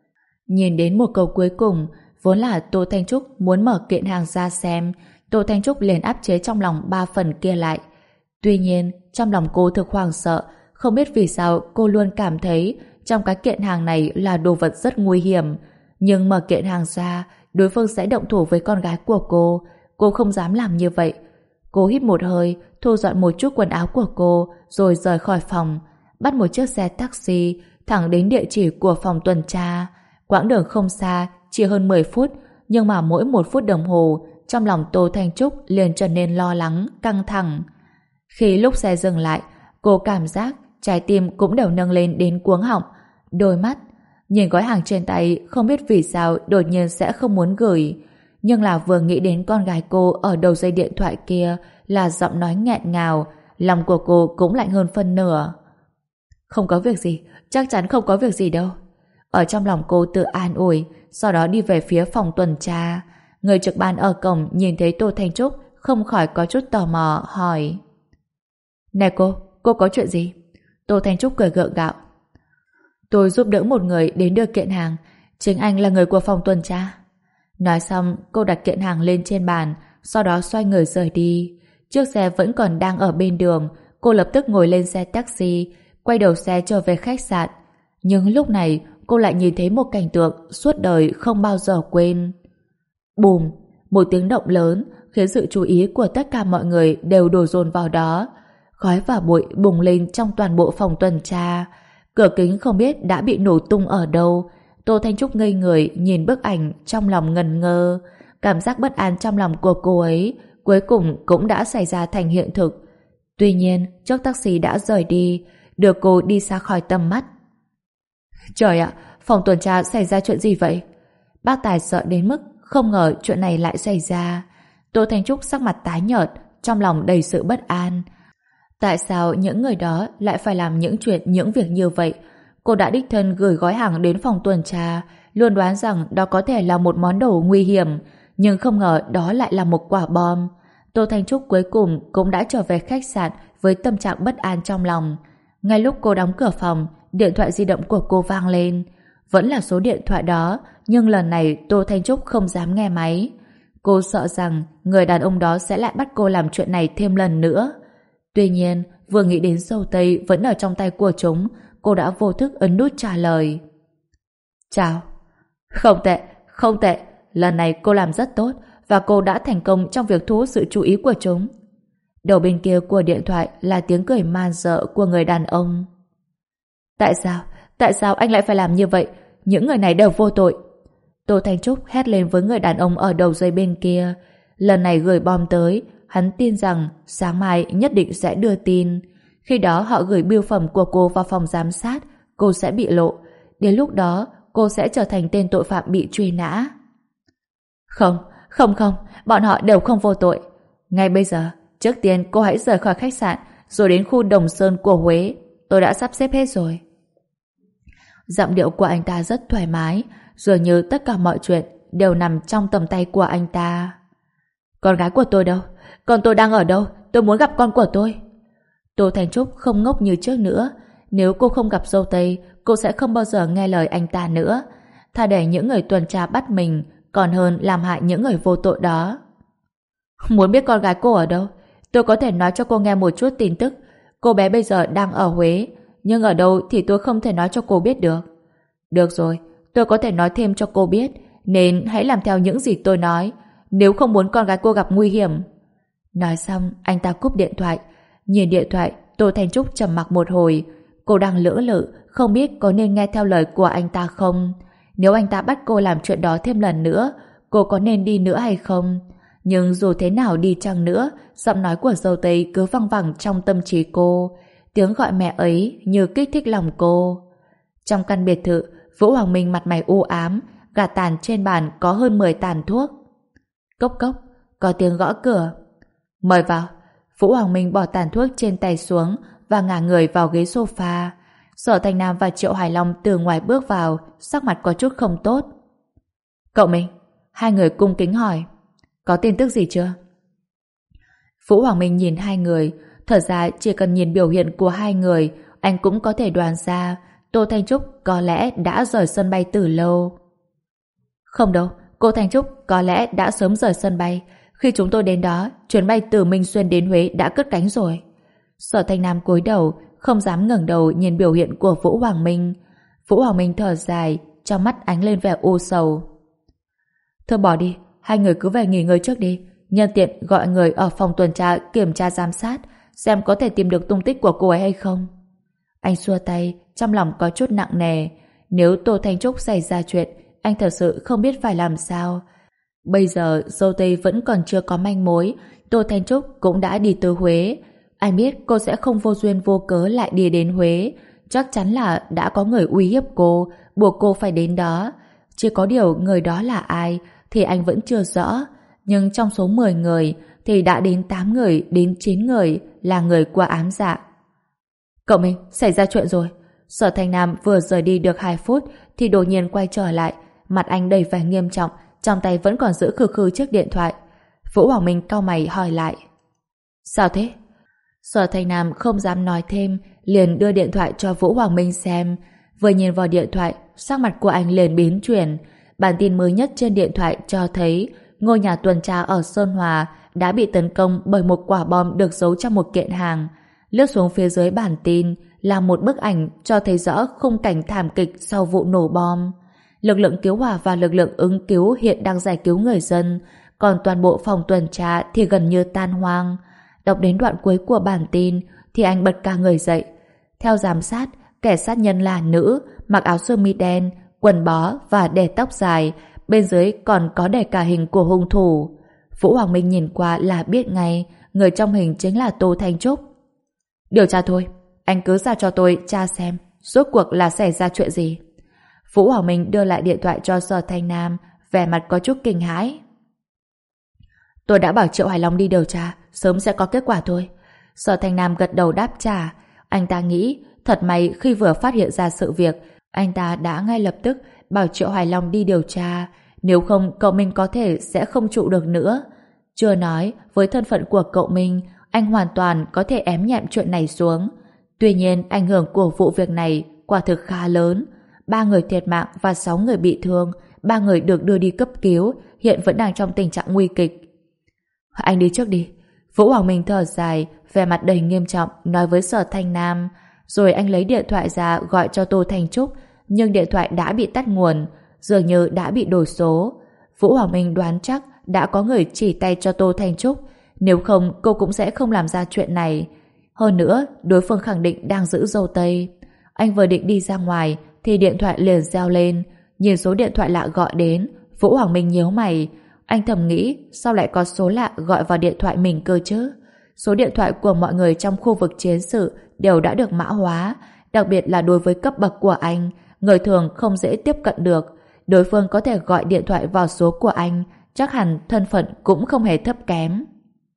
Speaker 1: Nhìn đến một câu cuối cùng, vốn là Tô Thanh Trúc muốn mở kiện hàng ra xem, Tô Thanh Trúc liền áp chế trong lòng ba phần kia lại. Tuy nhiên, trong lòng cô thực hoảng sợ, không biết vì sao cô luôn cảm thấy trong cái kiện hàng này là đồ vật rất nguy hiểm. Nhưng mở kiện hàng ra, đối phương sẽ động thủ với con gái của cô. Cô không dám làm như vậy. Cô hít một hơi, thu dọn một chút quần áo của cô, rồi rời khỏi phòng, bắt một chiếc xe taxi thẳng đến địa chỉ của phòng tuần tra. Quãng đường không xa, chỉ hơn mười phút, nhưng mà mỗi một phút đồng hồ, trong lòng Tô Thanh Trúc liền trở nên lo lắng, căng thẳng. Khi lúc xe dừng lại, cô cảm giác trái tim cũng đều nâng lên đến cuống họng. Đôi mắt nhìn gói hàng trên tay, không biết vì sao đột nhiên sẽ không muốn gửi. Nhưng là vừa nghĩ đến con gái cô ở đầu dây điện thoại kia là giọng nói nghẹn ngào, lòng của cô cũng lạnh hơn phân nửa. Không có việc gì, chắc chắn không có việc gì đâu. Ở trong lòng cô tự an ủi, sau đó đi về phía phòng tuần tra. Người trực ban ở cổng nhìn thấy Tô Thanh Trúc không khỏi có chút tò mò hỏi: Này cô, cô có chuyện gì? Tô Thanh Trúc cười gượng gạo: Tôi giúp đỡ một người đến đưa kiện hàng, chính anh là người của phòng tuần tra. Nói xong, cô đặt kiện hàng lên trên bàn, sau đó xoay người rời đi. Chiếc xe vẫn còn đang ở bên đường, cô lập tức ngồi lên xe taxi, quay đầu xe trở về khách sạn. Nhưng lúc này, cô lại nhìn thấy một cảnh tượng suốt đời không bao giờ quên. Bùm! Một tiếng động lớn khiến sự chú ý của tất cả mọi người đều đổ dồn vào đó. Khói và bụi bùng lên trong toàn bộ phòng tuần tra. Cửa kính không biết đã bị nổ tung ở đâu. Tô Thanh Trúc ngây người nhìn bức ảnh, trong lòng ngần ngơ. Cảm giác bất an trong lòng của cô ấy cuối cùng cũng đã xảy ra thành hiện thực. Tuy nhiên, chiếc taxi đã rời đi, đưa cô đi xa khỏi tầm mắt. Trời ạ, phòng tuần tra xảy ra chuyện gì vậy? Bác Tài sợ đến mức không ngờ chuyện này lại xảy ra. Tô Thanh Trúc sắc mặt tái nhợt, trong lòng đầy sự bất an. Tại sao những người đó lại phải làm những chuyện, những việc như vậy? Cô đã đích thân gửi gói hàng đến phòng tuần tra, luôn đoán rằng đó có thể là một món đồ nguy hiểm, nhưng không ngờ đó lại là một quả bom. Tô Thanh Trúc cuối cùng cũng đã trở về khách sạn với tâm trạng bất an trong lòng. Ngay lúc cô đóng cửa phòng, điện thoại di động của cô vang lên. Vẫn là số điện thoại đó, nhưng lần này Tô Thanh Trúc không dám nghe máy. Cô sợ rằng người đàn ông đó sẽ lại bắt cô làm chuyện này thêm lần nữa. Tuy nhiên, vừa nghĩ đến dâu tây vẫn ở trong tay của chúng, cô đã vô thức ấn nút trả lời. Chào. Không tệ, không tệ. Lần này cô làm rất tốt và cô đã thành công trong việc thu hút sự chú ý của chúng. Đầu bên kia của điện thoại là tiếng cười man dợ của người đàn ông. Tại sao? Tại sao anh lại phải làm như vậy? Những người này đều vô tội. Tô Thanh Trúc hét lên với người đàn ông ở đầu dây bên kia. Lần này gửi bom tới, hắn tin rằng sáng mai nhất định sẽ đưa tin. Khi đó họ gửi bưu phẩm của cô vào phòng giám sát, cô sẽ bị lộ. Đến lúc đó, cô sẽ trở thành tên tội phạm bị truy nã. Không, không không, bọn họ đều không vô tội. Ngay bây giờ, trước tiên cô hãy rời khỏi khách sạn, rồi đến khu Đồng Sơn của Huế. Tôi đã sắp xếp hết rồi. Giọng điệu của anh ta rất thoải mái, dường như tất cả mọi chuyện đều nằm trong tầm tay của anh ta. Con gái của tôi đâu? Con tôi đang ở đâu? Tôi muốn gặp con của tôi. Tô Thanh Trúc không ngốc như trước nữa. Nếu cô không gặp dâu tây, cô sẽ không bao giờ nghe lời anh ta nữa. Thà để những người tuần tra bắt mình, còn hơn làm hại những người vô tội đó. Muốn biết con gái cô ở đâu? Tôi có thể nói cho cô nghe một chút tin tức. Cô bé bây giờ đang ở Huế, nhưng ở đâu thì tôi không thể nói cho cô biết được. Được rồi, tôi có thể nói thêm cho cô biết, nên hãy làm theo những gì tôi nói, nếu không muốn con gái cô gặp nguy hiểm. Nói xong, anh ta cúp điện thoại. Nhìn điện thoại, Tô Thanh Trúc trầm mặc một hồi. Cô đang lưỡng lự, không biết có nên nghe theo lời của anh ta không. Nếu anh ta bắt cô làm chuyện đó thêm lần nữa, cô có nên đi nữa hay không? Nhưng dù thế nào đi chăng nữa, giọng nói của dâu tây cứ văng vẳng trong tâm trí cô. Tiếng gọi mẹ ấy như kích thích lòng cô. Trong căn biệt thự, Vũ Hoàng Minh mặt mày u ám, gạt tàn trên bàn có hơn mười tàn thuốc. Cốc cốc, có tiếng gõ cửa. Mời vào. Vũ Hoàng Minh bỏ tàn thuốc trên tay xuống và ngả người vào ghế sofa. Sở Thành Nam và Triệu Hải Long từ ngoài bước vào, sắc mặt có chút không tốt. Cậu Minh, hai người cung kính hỏi. Có tin tức gì chưa? Vũ Hoàng Minh nhìn hai người. Thật ra chỉ cần nhìn biểu hiện của hai người, anh cũng có thể đoán ra Tô Thanh Trúc có lẽ đã rời sân bay từ lâu. Không đâu, cô Thanh Trúc có lẽ đã sớm rời sân bay. Khi chúng tôi đến đó, chuyến bay từ Minh Xuyên đến Huế đã cất cánh rồi. Sở Thanh Nam cúi đầu, không dám ngẩng đầu nhìn biểu hiện của Vũ Hoàng Minh. Vũ Hoàng Minh thở dài, trong mắt ánh lên vẻ u sầu. Thôi bỏ đi, hai người cứ về nghỉ ngơi trước đi. Nhân tiện gọi người ở phòng tuần tra kiểm tra giám sát, xem có thể tìm được tung tích của cô ấy hay không. Anh xua tay, trong lòng có chút nặng nề. Nếu Tô Thanh Trúc xảy ra chuyện, anh thật sự không biết phải làm sao. Bây giờ dâu tây vẫn còn chưa có manh mối, Tô Thanh Trúc cũng đã đi từ Huế. Anh biết cô sẽ không vô duyên vô cớ lại đi đến Huế. Chắc chắn là đã có người uy hiếp cô, buộc cô phải đến đó. Chỉ có điều người đó là ai thì anh vẫn chưa rõ, nhưng trong số mười người thì đã đến tám người đến chín người là người của ám dạ. Cậu Minh, xảy ra chuyện rồi. Sở Thành Nam vừa rời đi được hai phút thì đột nhiên quay trở lại, mặt anh đầy vẻ nghiêm trọng, trong tay vẫn còn giữ khư khư chiếc điện thoại. Vũ Hoàng Minh cau mày hỏi lại. Sao thế? Sở Thành Nam không dám nói thêm, liền đưa điện thoại cho Vũ Hoàng Minh xem. Vừa nhìn vào điện thoại, sắc mặt của anh liền biến chuyển. Bản tin mới nhất trên điện thoại cho thấy ngôi nhà tuần tra ở Sơn Hòa đã bị tấn công bởi một quả bom được giấu trong một kiện hàng. Lướt xuống phía dưới bản tin là một bức ảnh cho thấy rõ khung cảnh thảm kịch sau vụ nổ bom. Lực lượng cứu hỏa và lực lượng ứng cứu hiện đang giải cứu người dân, còn toàn bộ phòng tuần tra thì gần như tan hoang. Đọc đến đoạn cuối của bản tin thì anh bật cả người dậy. Theo giám sát, kẻ sát nhân là nữ, mặc áo sơ mi đen, quần bó và để tóc dài, bên dưới còn có để cả hình của hung thủ. Vũ Hoàng Minh nhìn qua là biết ngay người trong hình chính là Tô Thanh Trúc. Điều tra thôi, anh cứ ra cho tôi tra xem rốt cuộc là xảy ra chuyện gì. Vũ Hoàng Minh đưa lại điện thoại cho Sở Thanh Nam, vẻ mặt có chút kinh hãi. Tôi đã bảo Triệu Hải Long đi điều tra, sớm sẽ có kết quả thôi. Sở Thanh Nam gật đầu đáp trả. Anh ta nghĩ thật may khi vừa phát hiện ra sự việc, anh ta đã ngay lập tức bảo Triệu Hải Long đi điều tra, nếu không cậu Minh có thể sẽ không trụ được nữa. Chưa nói, với thân phận của cậu Minh, anh hoàn toàn có thể ém nhẹm chuyện này xuống. Tuy nhiên, ảnh hưởng của vụ việc này quả thực khá lớn. Ba người thiệt mạng và sáu người bị thương, ba người được đưa đi cấp cứu, hiện vẫn đang trong tình trạng nguy kịch. Anh đi trước đi. Vũ Hoàng Minh thở dài, vẻ mặt đầy nghiêm trọng, nói với Sở Thanh Nam. Rồi anh lấy điện thoại ra gọi cho Tô Thanh Trúc, nhưng điện thoại đã bị tắt nguồn, dường như đã bị đổi số. Vũ Hoàng Minh đoán chắc đã có người chỉ tay cho Tô Thanh Trúc, nếu không cô cũng sẽ không làm ra chuyện này. Hơn nữa, đối phương khẳng định đang giữ dâu tây. Anh vừa định đi ra ngoài thì điện thoại liền reo lên. Nhìn số điện thoại lạ gọi đến, Vũ Hoàng Minh nhíu mày. Anh thầm nghĩ sao lại có số lạ gọi vào điện thoại mình cơ chứ. Số điện thoại của mọi người trong khu vực chiến sự đều đã được mã hóa, đặc biệt là đối với cấp bậc của anh, người thường không dễ tiếp cận được. Đối phương có thể gọi điện thoại vào số của anh, chắc hẳn thân phận cũng không hề thấp kém.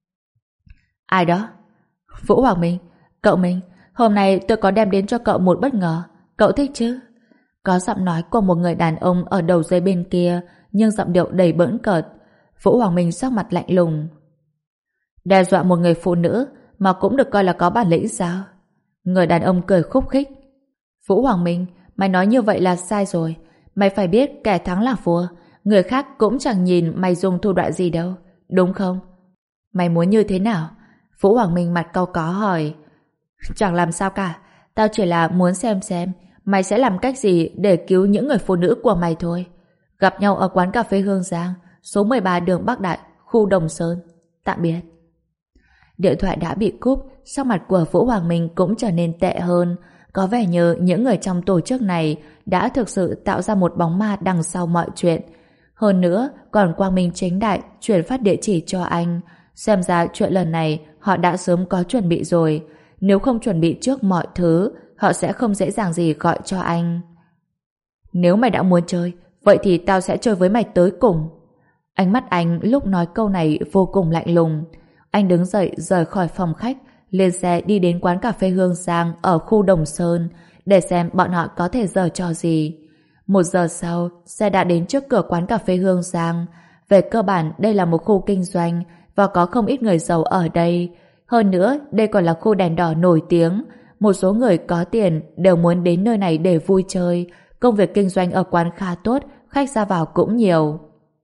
Speaker 1: Ai đó? Vũ Hoàng Minh, cậu Minh, hôm nay tôi có đem đến cho cậu một bất ngờ, cậu thích chứ? Có giọng nói của một người đàn ông ở đầu dây bên kia, nhưng giọng điệu đầy bỡn cợt. Vũ Hoàng Minh sắc mặt lạnh lùng. Đe dọa một người phụ nữ mà cũng được coi là có bản lĩnh sao? Người đàn ông cười khúc khích. Vũ Hoàng Minh, mày nói như vậy là sai rồi. Mày phải biết kẻ thắng là vua, người khác cũng chẳng nhìn mày dùng thủ đoạn gì đâu, đúng không? Mày muốn như thế nào? Vũ Hoàng Minh mặt cau có hỏi. Chẳng làm sao cả, tao chỉ là muốn xem xem mày sẽ làm cách gì để cứu những người phụ nữ của mày thôi. Gặp nhau ở quán cà phê Hương Giang, số mười ba đường Bắc Đại, khu Đồng Sơn. Tạm biệt. Điện thoại đã bị cúp, sắc mặt của Vũ Hoàng Minh cũng trở nên tệ hơn. Có vẻ như những người trong tổ chức này đã thực sự tạo ra một bóng ma đằng sau mọi chuyện. Hơn nữa, còn quang minh chính đại chuyển phát địa chỉ cho anh. Xem ra chuyện lần này họ đã sớm có chuẩn bị rồi. Nếu không chuẩn bị trước mọi thứ, họ sẽ không dễ dàng gì gọi cho anh. Nếu mày đã muốn chơi, vậy thì tao sẽ chơi với mày tới cùng. Ánh mắt anh lúc nói câu này vô cùng lạnh lùng. Anh đứng dậy rời khỏi phòng khách, lên xe đi đến quán cà phê Hương Giang ở khu Đồng Sơn để xem bọn họ có thể giở trò gì. Một giờ sau, xe đã đến trước cửa quán cà phê Hương Giang. Về cơ bản, đây là một khu kinh doanh và có không ít người giàu ở đây. Hơn nữa, đây còn là khu đèn đỏ nổi tiếng. Một số người có tiền đều muốn đến nơi này để vui chơi. Công việc kinh doanh ở quán khá tốt, khách ra vào cũng nhiều.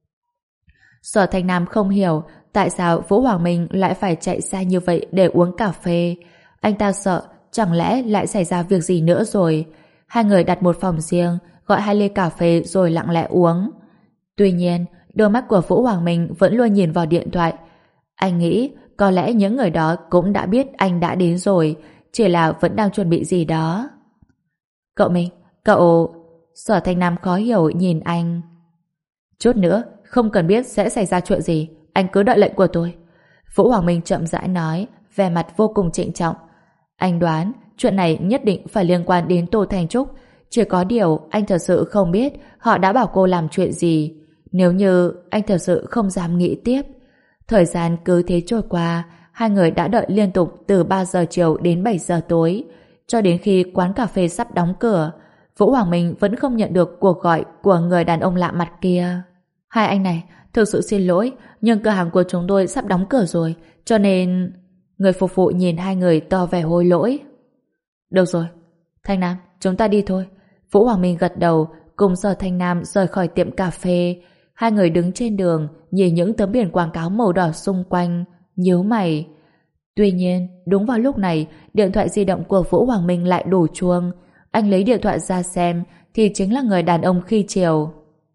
Speaker 1: Sở Thanh Nam không hiểu tại sao Vũ Hoàng Minh lại phải chạy xa như vậy để uống cà phê. Anh ta sợ chẳng lẽ lại xảy ra việc gì nữa rồi. Hai người đặt một phòng riêng, gọi hai ly cà phê rồi lặng lẽ uống. Tuy nhiên, đôi mắt của Vũ Hoàng Minh vẫn luôn nhìn vào điện thoại. Anh nghĩ có lẽ những người đó cũng đã biết anh đã đến rồi, chỉ là vẫn đang chuẩn bị gì đó. Cậu Minh, cậu... Sở Thanh Nam khó hiểu nhìn anh. Chút nữa, không cần biết sẽ xảy ra chuyện gì, anh cứ đợi lệnh của tôi. Vũ Hoàng Minh chậm rãi nói, vẻ mặt vô cùng trịnh trọng. Anh đoán chuyện này nhất định phải liên quan đến Tô Thanh Trúc, chỉ có điều anh thật sự không biết họ đã bảo cô làm chuyện gì. Nếu như anh thật sự không dám nghĩ tiếp. Thời gian cứ thế trôi qua, hai người đã đợi liên tục từ ba giờ chiều đến bảy giờ tối, cho đến khi quán cà phê sắp đóng cửa, Vũ Hoàng Minh vẫn không nhận được cuộc gọi của người đàn ông lạ mặt kia. Hai anh này, thực sự xin lỗi, nhưng cửa hàng của chúng tôi sắp đóng cửa rồi, cho nên... Người phục vụ nhìn hai người to vẻ hối lỗi. Được rồi, Thanh Nam, chúng ta đi thôi. Vũ Hoàng Minh gật đầu, cùng Sở Thanh Nam rời khỏi tiệm cà phê. Hai người đứng trên đường, nhìn những tấm biển quảng cáo màu đỏ xung quanh, nhíu mày. Tuy nhiên, đúng vào lúc này, điện thoại di động của Vũ Hoàng Minh lại đổ chuông. Anh lấy điện thoại ra xem, thì chính là người đàn ông khi chiều.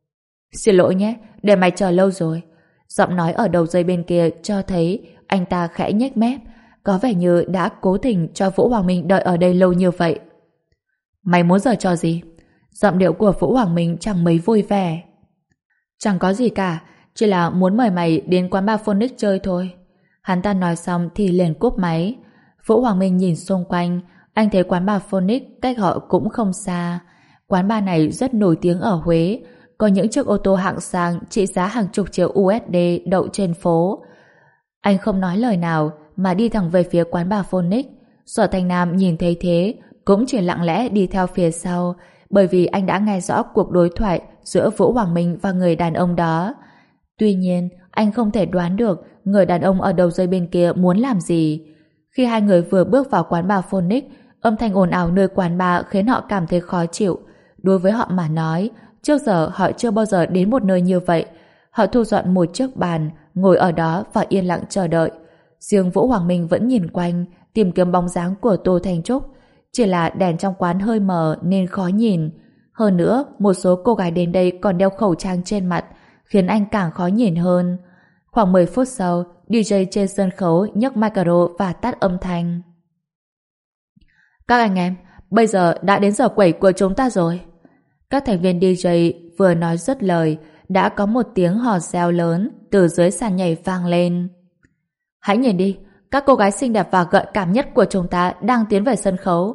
Speaker 1: Xin lỗi nhé, để mày chờ lâu rồi. Giọng nói ở đầu dây bên kia cho thấy anh ta khẽ nhếch mép, có vẻ như đã cố tình cho Vũ Hoàng Minh đợi ở đây lâu như vậy. Mày muốn giở trò gì? Giọng điệu của Vũ Hoàng Minh chẳng mấy vui vẻ. Chẳng có gì cả, chỉ là muốn mời mày đến quán bar Phoenix chơi thôi. Hắn ta nói xong thì liền cúp máy. Vũ Hoàng Minh nhìn xung quanh, anh thấy quán bar Phoenix cách họ cũng không xa. Quán bar này rất nổi tiếng ở Huế, có những chiếc ô tô hạng sang trị giá hàng chục triệu u ét đê đậu trên phố. Anh không nói lời nào mà đi thẳng về phía quán bar Phoenix. Sở Thanh Nam nhìn thấy thế cũng chỉ lặng lẽ đi theo phía sau, bởi vì anh đã nghe rõ cuộc đối thoại giữa Vũ Hoàng Minh và người đàn ông đó. Tuy nhiên, anh không thể đoán được người đàn ông ở đầu dây bên kia muốn làm gì. Khi hai người vừa bước vào quán bar Phoenix, âm thanh ồn ào nơi quán bar khiến họ cảm thấy khó chịu. Đối với họ mà nói, trước giờ họ chưa bao giờ đến một nơi như vậy. Họ thu dọn một chiếc bàn, ngồi ở đó và yên lặng chờ đợi. Riêng Vũ Hoàng Minh vẫn nhìn quanh, tìm kiếm bóng dáng của Tô Thanh Trúc. Chỉ là đèn trong quán hơi mờ nên khó nhìn. Hơn nữa, một số cô gái đến đây còn đeo khẩu trang trên mặt, khiến anh càng khó nhìn hơn. Khoảng mười phút sau, đi giây trên sân khấu nhấc micro và tắt âm thanh. Các anh em, bây giờ đã đến giờ quẩy của chúng ta rồi. Các thành viên đi giây vừa nói dứt lời, đã có một tiếng hò reo lớn từ dưới sàn nhảy vang lên. Hãy nhìn đi, các cô gái xinh đẹp và gợi cảm nhất của chúng ta đang tiến về sân khấu.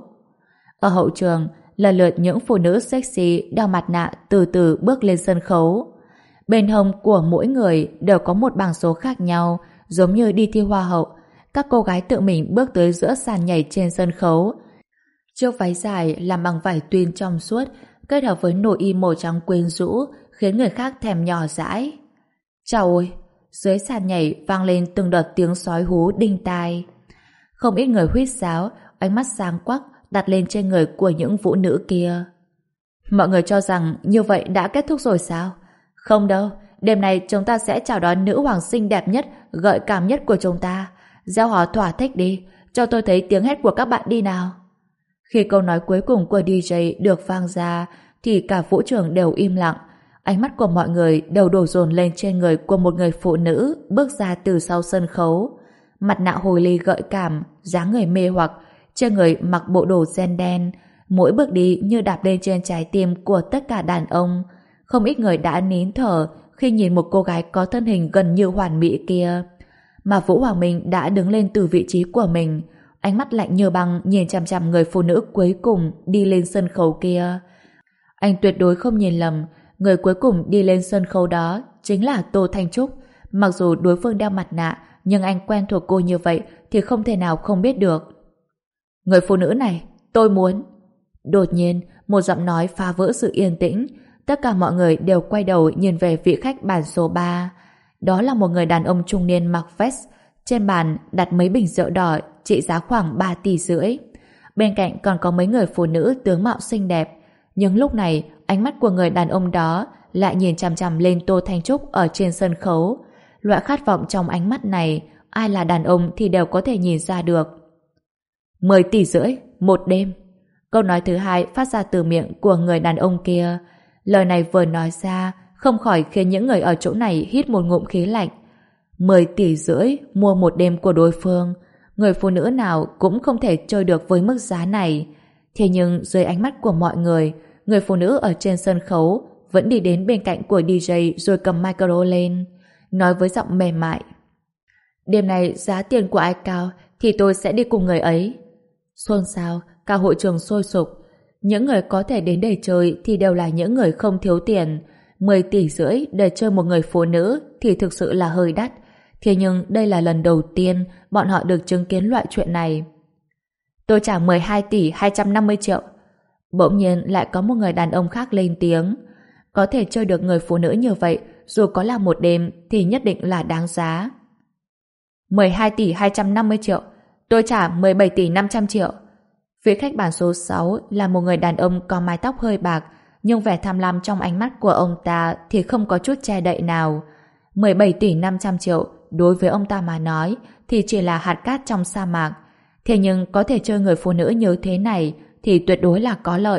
Speaker 1: Ở hậu trường, lần lượt những phụ nữ sexy đeo mặt nạ từ từ bước lên sân khấu. Bên hông của mỗi người đều có một bảng số khác nhau, giống như đi thi hoa hậu. Các cô gái tự mình bước tới giữa sàn nhảy trên sân khấu. Chiếc váy dài làm bằng vải tuyên trong suốt, kết hợp với nội y màu trắng quyến rũ, khiến người khác thèm nhỏ dãi. Chào ôi! Dưới sàn nhảy vang lên từng đợt tiếng sói hú đinh tai. Không ít người huýt sáo, ánh mắt sáng quắc đặt lên trên người của những vũ nữ kia. Mọi người cho rằng như vậy đã kết thúc rồi sao? Không đâu, đêm nay chúng ta sẽ chào đón nữ hoàng xinh đẹp nhất, gợi cảm nhất của chúng ta. Gieo hò thỏa thích đi, cho tôi thấy tiếng hét của các bạn đi nào. Khi câu nói cuối cùng của đi giây được vang ra, thì cả vũ trường đều im lặng. Ánh mắt của mọi người đều đổ dồn lên trên người của một người phụ nữ bước ra từ sau sân khấu. Mặt nạ hồ ly gợi cảm, dáng người mê hoặc, trên người mặc bộ đồ ren đen, mỗi bước đi như đạp lên trên trái tim của tất cả đàn ông. Không ít người đã nín thở khi nhìn một cô gái có thân hình gần như hoàn mỹ kia. Mà Vũ Hoàng Minh đã đứng lên từ vị trí của mình, ánh mắt lạnh như băng nhìn chằm chằm người phụ nữ cuối cùng đi lên sân khấu kia. Anh tuyệt đối không nhìn lầm, người cuối cùng đi lên sân khấu đó chính là Tô Thanh Trúc. Mặc dù đối phương đeo mặt nạ, nhưng anh quen thuộc cô như vậy thì không thể nào không biết được. Người phụ nữ này, tôi muốn... Đột nhiên, một giọng nói phá vỡ sự yên tĩnh. Tất cả mọi người đều quay đầu nhìn về vị khách bàn số ba. Đó là một người đàn ông trung niên mặc vest. Trên bàn đặt mấy bình rượu đỏ trị giá khoảng ba tỷ rưỡi. Bên cạnh còn có mấy người phụ nữ tướng mạo xinh đẹp. Nhưng lúc này, ánh mắt của người đàn ông đó lại nhìn chằm chằm lên Tô Thanh Trúc ở trên sân khấu. Loại khát vọng trong ánh mắt này, ai là đàn ông thì đều có thể nhìn ra được. Mười tỷ rưỡi, một đêm. Câu nói thứ hai phát ra từ miệng của người đàn ông kia. Lời này vừa nói ra, không khỏi khiến những người ở chỗ này hít một ngụm khí lạnh. Mười tỷ rưỡi mua một đêm của đối phương. Người phụ nữ nào cũng không thể chơi được với mức giá này. Thế nhưng dưới ánh mắt của mọi người, người phụ nữ ở trên sân khấu vẫn đi đến bên cạnh của đi giây rồi cầm micro lên, nói với giọng mềm mại. Đêm này giá tiền của ai cao thì tôi sẽ đi cùng người ấy. Xôn xao, cả hội trường sôi sục. Những người có thể đến để chơi thì đều là những người không thiếu tiền. mười tỷ rưỡi để chơi một người phụ nữ thì thực sự là hơi đắt. Thế nhưng đây là lần đầu tiên bọn họ được chứng kiến loại chuyện này. Tôi trả mười hai tỷ hai trăm năm mươi triệu. Bỗng nhiên lại có một người đàn ông khác lên tiếng. Có thể chơi được người phụ nữ như vậy, dù có là một đêm thì nhất định là đáng giá. mười hai tỷ hai trăm năm mươi triệu. Tôi trả mười bảy tỷ năm trăm triệu. Vị khách bàn số sáu là một người đàn ông có mái tóc hơi bạc, nhưng vẻ tham lam trong ánh mắt của ông ta thì không có chút che đậy nào. mười bảy tỷ năm trăm triệu đối với ông ta mà nói thì chỉ là hạt cát trong sa mạc. Thế nhưng có thể chơi người phụ nữ như thế này thì tuyệt đối là có lợi.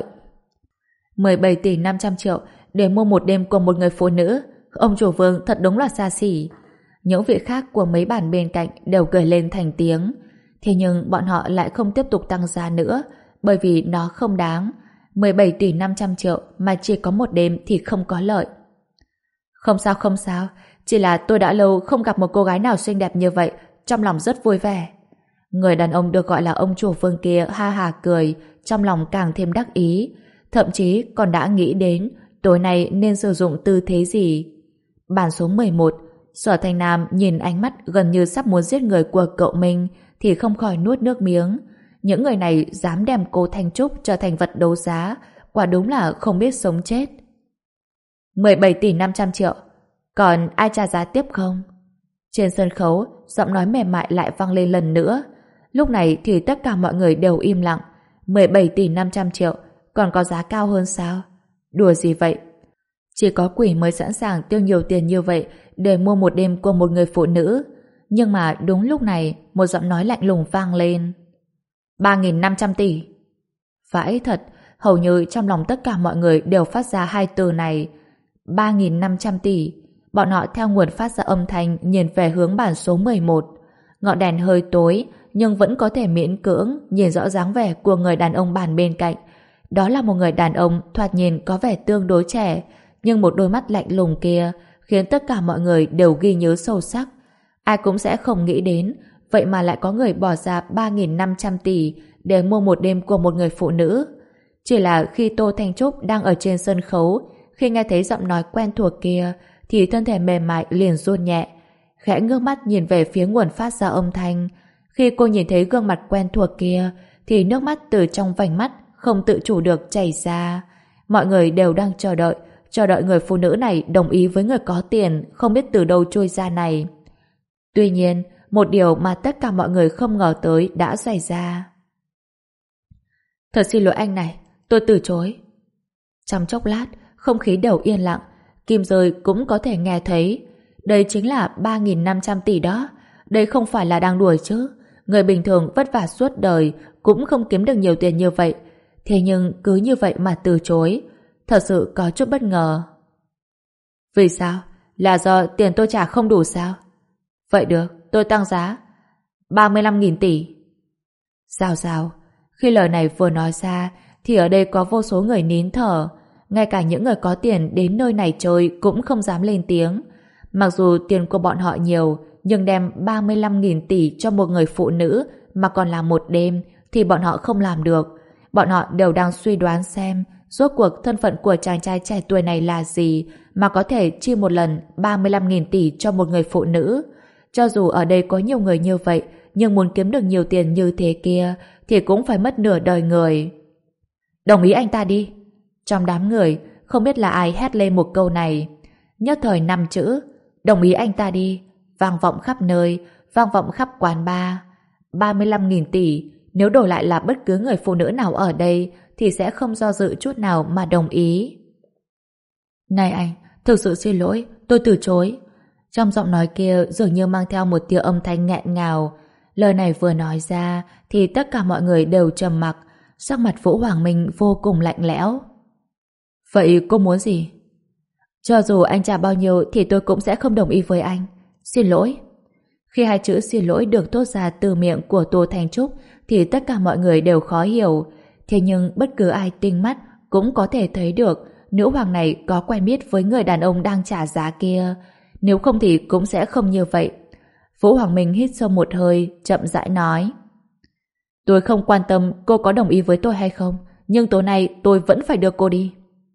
Speaker 1: mười bảy tỷ năm trăm triệu để mua một đêm cùng một người phụ nữ, ông chủ Vương thật đúng là xa xỉ. Những vị khác của mấy bàn bên cạnh đều cười lên thành tiếng. Thế nhưng bọn họ lại không tiếp tục tăng giá nữa, bởi vì nó không đáng. mười bảy tỷ năm trăm triệu mà chỉ có một đêm thì không có lợi. Không sao không sao, chỉ là tôi đã lâu không gặp một cô gái nào xinh đẹp như vậy, trong lòng rất vui vẻ. Người đàn ông được gọi là ông chủ Vương kia ha ha cười, trong lòng càng thêm đắc ý, thậm chí còn đã nghĩ đến tối nay nên sử dụng tư thế gì. Bàn số mười một, Sở Thành Nam nhìn ánh mắt gần như sắp muốn giết người của cậu mình thì không khỏi nuốt nước miếng. Những người này dám đem cô Thanh Trúc trở thành vật đấu giá, quả đúng là không biết sống chết. mười bảy tỷ năm trăm triệu. Còn ai trả giá tiếp không? Trên sân khấu, giọng nói mềm mại lại vang lên lần nữa. Lúc này thì tất cả mọi người đều im lặng. mười bảy tỷ năm trăm triệu, còn có giá cao hơn sao? Đùa gì vậy? Chỉ có quỷ mới sẵn sàng tiêu nhiều tiền như vậy để mua một đêm của một người phụ nữ. Nhưng mà đúng lúc này, một giọng nói lạnh lùng vang lên. ba nghìn năm trăm tỷ. Vãi thật, hầu như trong lòng tất cả mọi người đều phát ra hai từ này. ba nghìn năm trăm tỷ. Bọn họ theo nguồn phát ra âm thanh nhìn về hướng bàn số mười một. Ngọn đèn hơi tối, nhưng vẫn có thể miễn cưỡng nhìn rõ dáng vẻ của người đàn ông bàn bên cạnh. Đó là một người đàn ông thoạt nhìn có vẻ tương đối trẻ, nhưng một đôi mắt lạnh lùng kia khiến tất cả mọi người đều ghi nhớ sâu sắc. Ai cũng sẽ không nghĩ đến, vậy mà lại có người bỏ ra ba nghìn năm trăm tỷ để mua một đêm của một người phụ nữ. Chỉ là khi Tô Thanh Trúc đang ở trên sân khấu, khi nghe thấy giọng nói quen thuộc kia, thì thân thể mềm mại liền run nhẹ, khẽ ngước mắt nhìn về phía nguồn phát ra âm thanh. Khi cô nhìn thấy gương mặt quen thuộc kia, thì nước mắt từ trong vành mắt không tự chủ được chảy ra. Mọi người đều đang chờ đợi, chờ đợi người phụ nữ này đồng ý với người có tiền không biết từ đâu trôi ra này. Tuy nhiên, một điều mà tất cả mọi người không ngờ tới đã xảy ra. Thật xin lỗi anh này, tôi từ chối. Trong chốc lát, không khí đều yên lặng, Kim Rơi cũng có thể nghe thấy. Đây chính là ba nghìn năm trăm tỷ đó. Đây không phải là đang đùa chứ. Người bình thường vất vả suốt đời cũng không kiếm được nhiều tiền như vậy. Thế nhưng cứ như vậy mà từ chối, thật sự có chút bất ngờ. Vì sao? Là do tiền tôi trả không đủ sao? Vậy được, tôi tăng giá ba mươi lăm nghìn tỷ. Sao sao? Khi lời này vừa nói ra thì ở đây có vô số người nín thở. Ngay cả những người có tiền đến nơi này chơi cũng không dám lên tiếng. Mặc dù tiền của bọn họ nhiều, nhưng đem ba mươi lăm nghìn tỷ cho một người phụ nữ mà còn là một đêm thì bọn họ không làm được. Bọn họ đều đang suy đoán xem rốt cuộc thân phận của chàng trai trẻ tuổi này là gì mà có thể chi một lần ba mươi lăm nghìn tỷ cho một người phụ nữ. Cho dù ở đây có nhiều người như vậy, nhưng muốn kiếm được nhiều tiền như thế kia thì cũng phải mất nửa đời người. Đồng ý anh ta đi. Trong đám người, không biết là ai hét lên một câu này. Nhất thời năm chữ, đồng ý anh ta đi, vang vọng khắp nơi, vang vọng khắp quán bar. ba mươi lăm nghìn tỷ, nếu đổi lại là bất cứ người phụ nữ nào ở đây thì sẽ không do dự chút nào mà đồng ý. Này anh, thực sự xin lỗi, tôi từ chối. Trong giọng nói kia dường như mang theo một tia âm thanh nghẹn ngào. Lời này vừa nói ra thì tất cả mọi người đều trầm mặc, sắc mặt Vũ Hoàng Minh vô cùng lạnh lẽo. Vậy cô muốn gì? Cho dù anh trả bao nhiêu thì tôi cũng sẽ không đồng ý với anh. Xin lỗi. Khi hai chữ xin lỗi được thốt ra từ miệng của Tô Thanh Trúc thì tất cả mọi người đều khó hiểu. Thế nhưng bất cứ ai tinh mắt cũng có thể thấy được nữ hoàng này có quen biết với người đàn ông đang trả giá kia. Nếu không thì cũng sẽ không như vậy. Vũ Hoàng Minh hít sâu một hơi, chậm rãi nói. Tôi không quan tâm cô có đồng ý với tôi hay không, nhưng tối nay tôi vẫn phải đưa cô đi.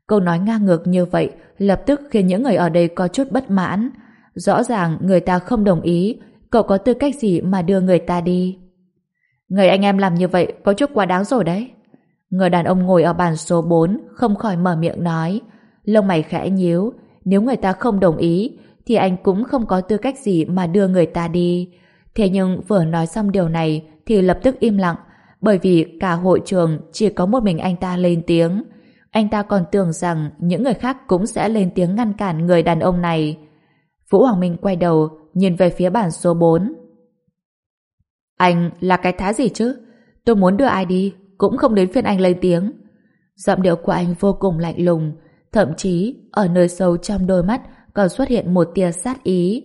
Speaker 1: Câu nói ngang ngược như vậy lập tức khiến những người ở đây có chút bất mãn. Rõ ràng người ta không đồng ý, cậu có tư cách gì mà đưa người ta đi? Người anh em làm như vậy có chút quá đáng rồi đấy. Người đàn ông ngồi ở bàn số bốn không khỏi mở miệng nói. Lông mày khẽ nhíu, nếu người ta không đồng ý thì anh cũng không có tư cách gì mà đưa người ta đi. Thế nhưng vừa nói xong điều này thì lập tức im lặng, bởi vì cả hội trường chỉ có một mình anh ta lên tiếng. Anh ta còn tưởng rằng những người khác cũng sẽ lên tiếng ngăn cản người đàn ông này. Vũ Hoàng Minh quay đầu nhìn về phía bàn số bốn. Anh là cái thá gì chứ? Tôi muốn đưa ai đi cũng không đến phiên anh lên tiếng. Giọng điệu của anh vô cùng lạnh lùng, thậm chí ở nơi sâu trong đôi mắt còn xuất hiện một tia sát ý.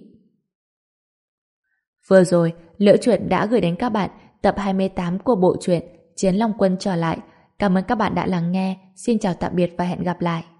Speaker 1: Vừa rồi, Liễu Chuyện đã gửi đến các bạn tập hai mươi tám của bộ truyện Chiến Long Quân trở lại. Cảm ơn các bạn đã lắng nghe. Xin chào tạm biệt và hẹn gặp lại.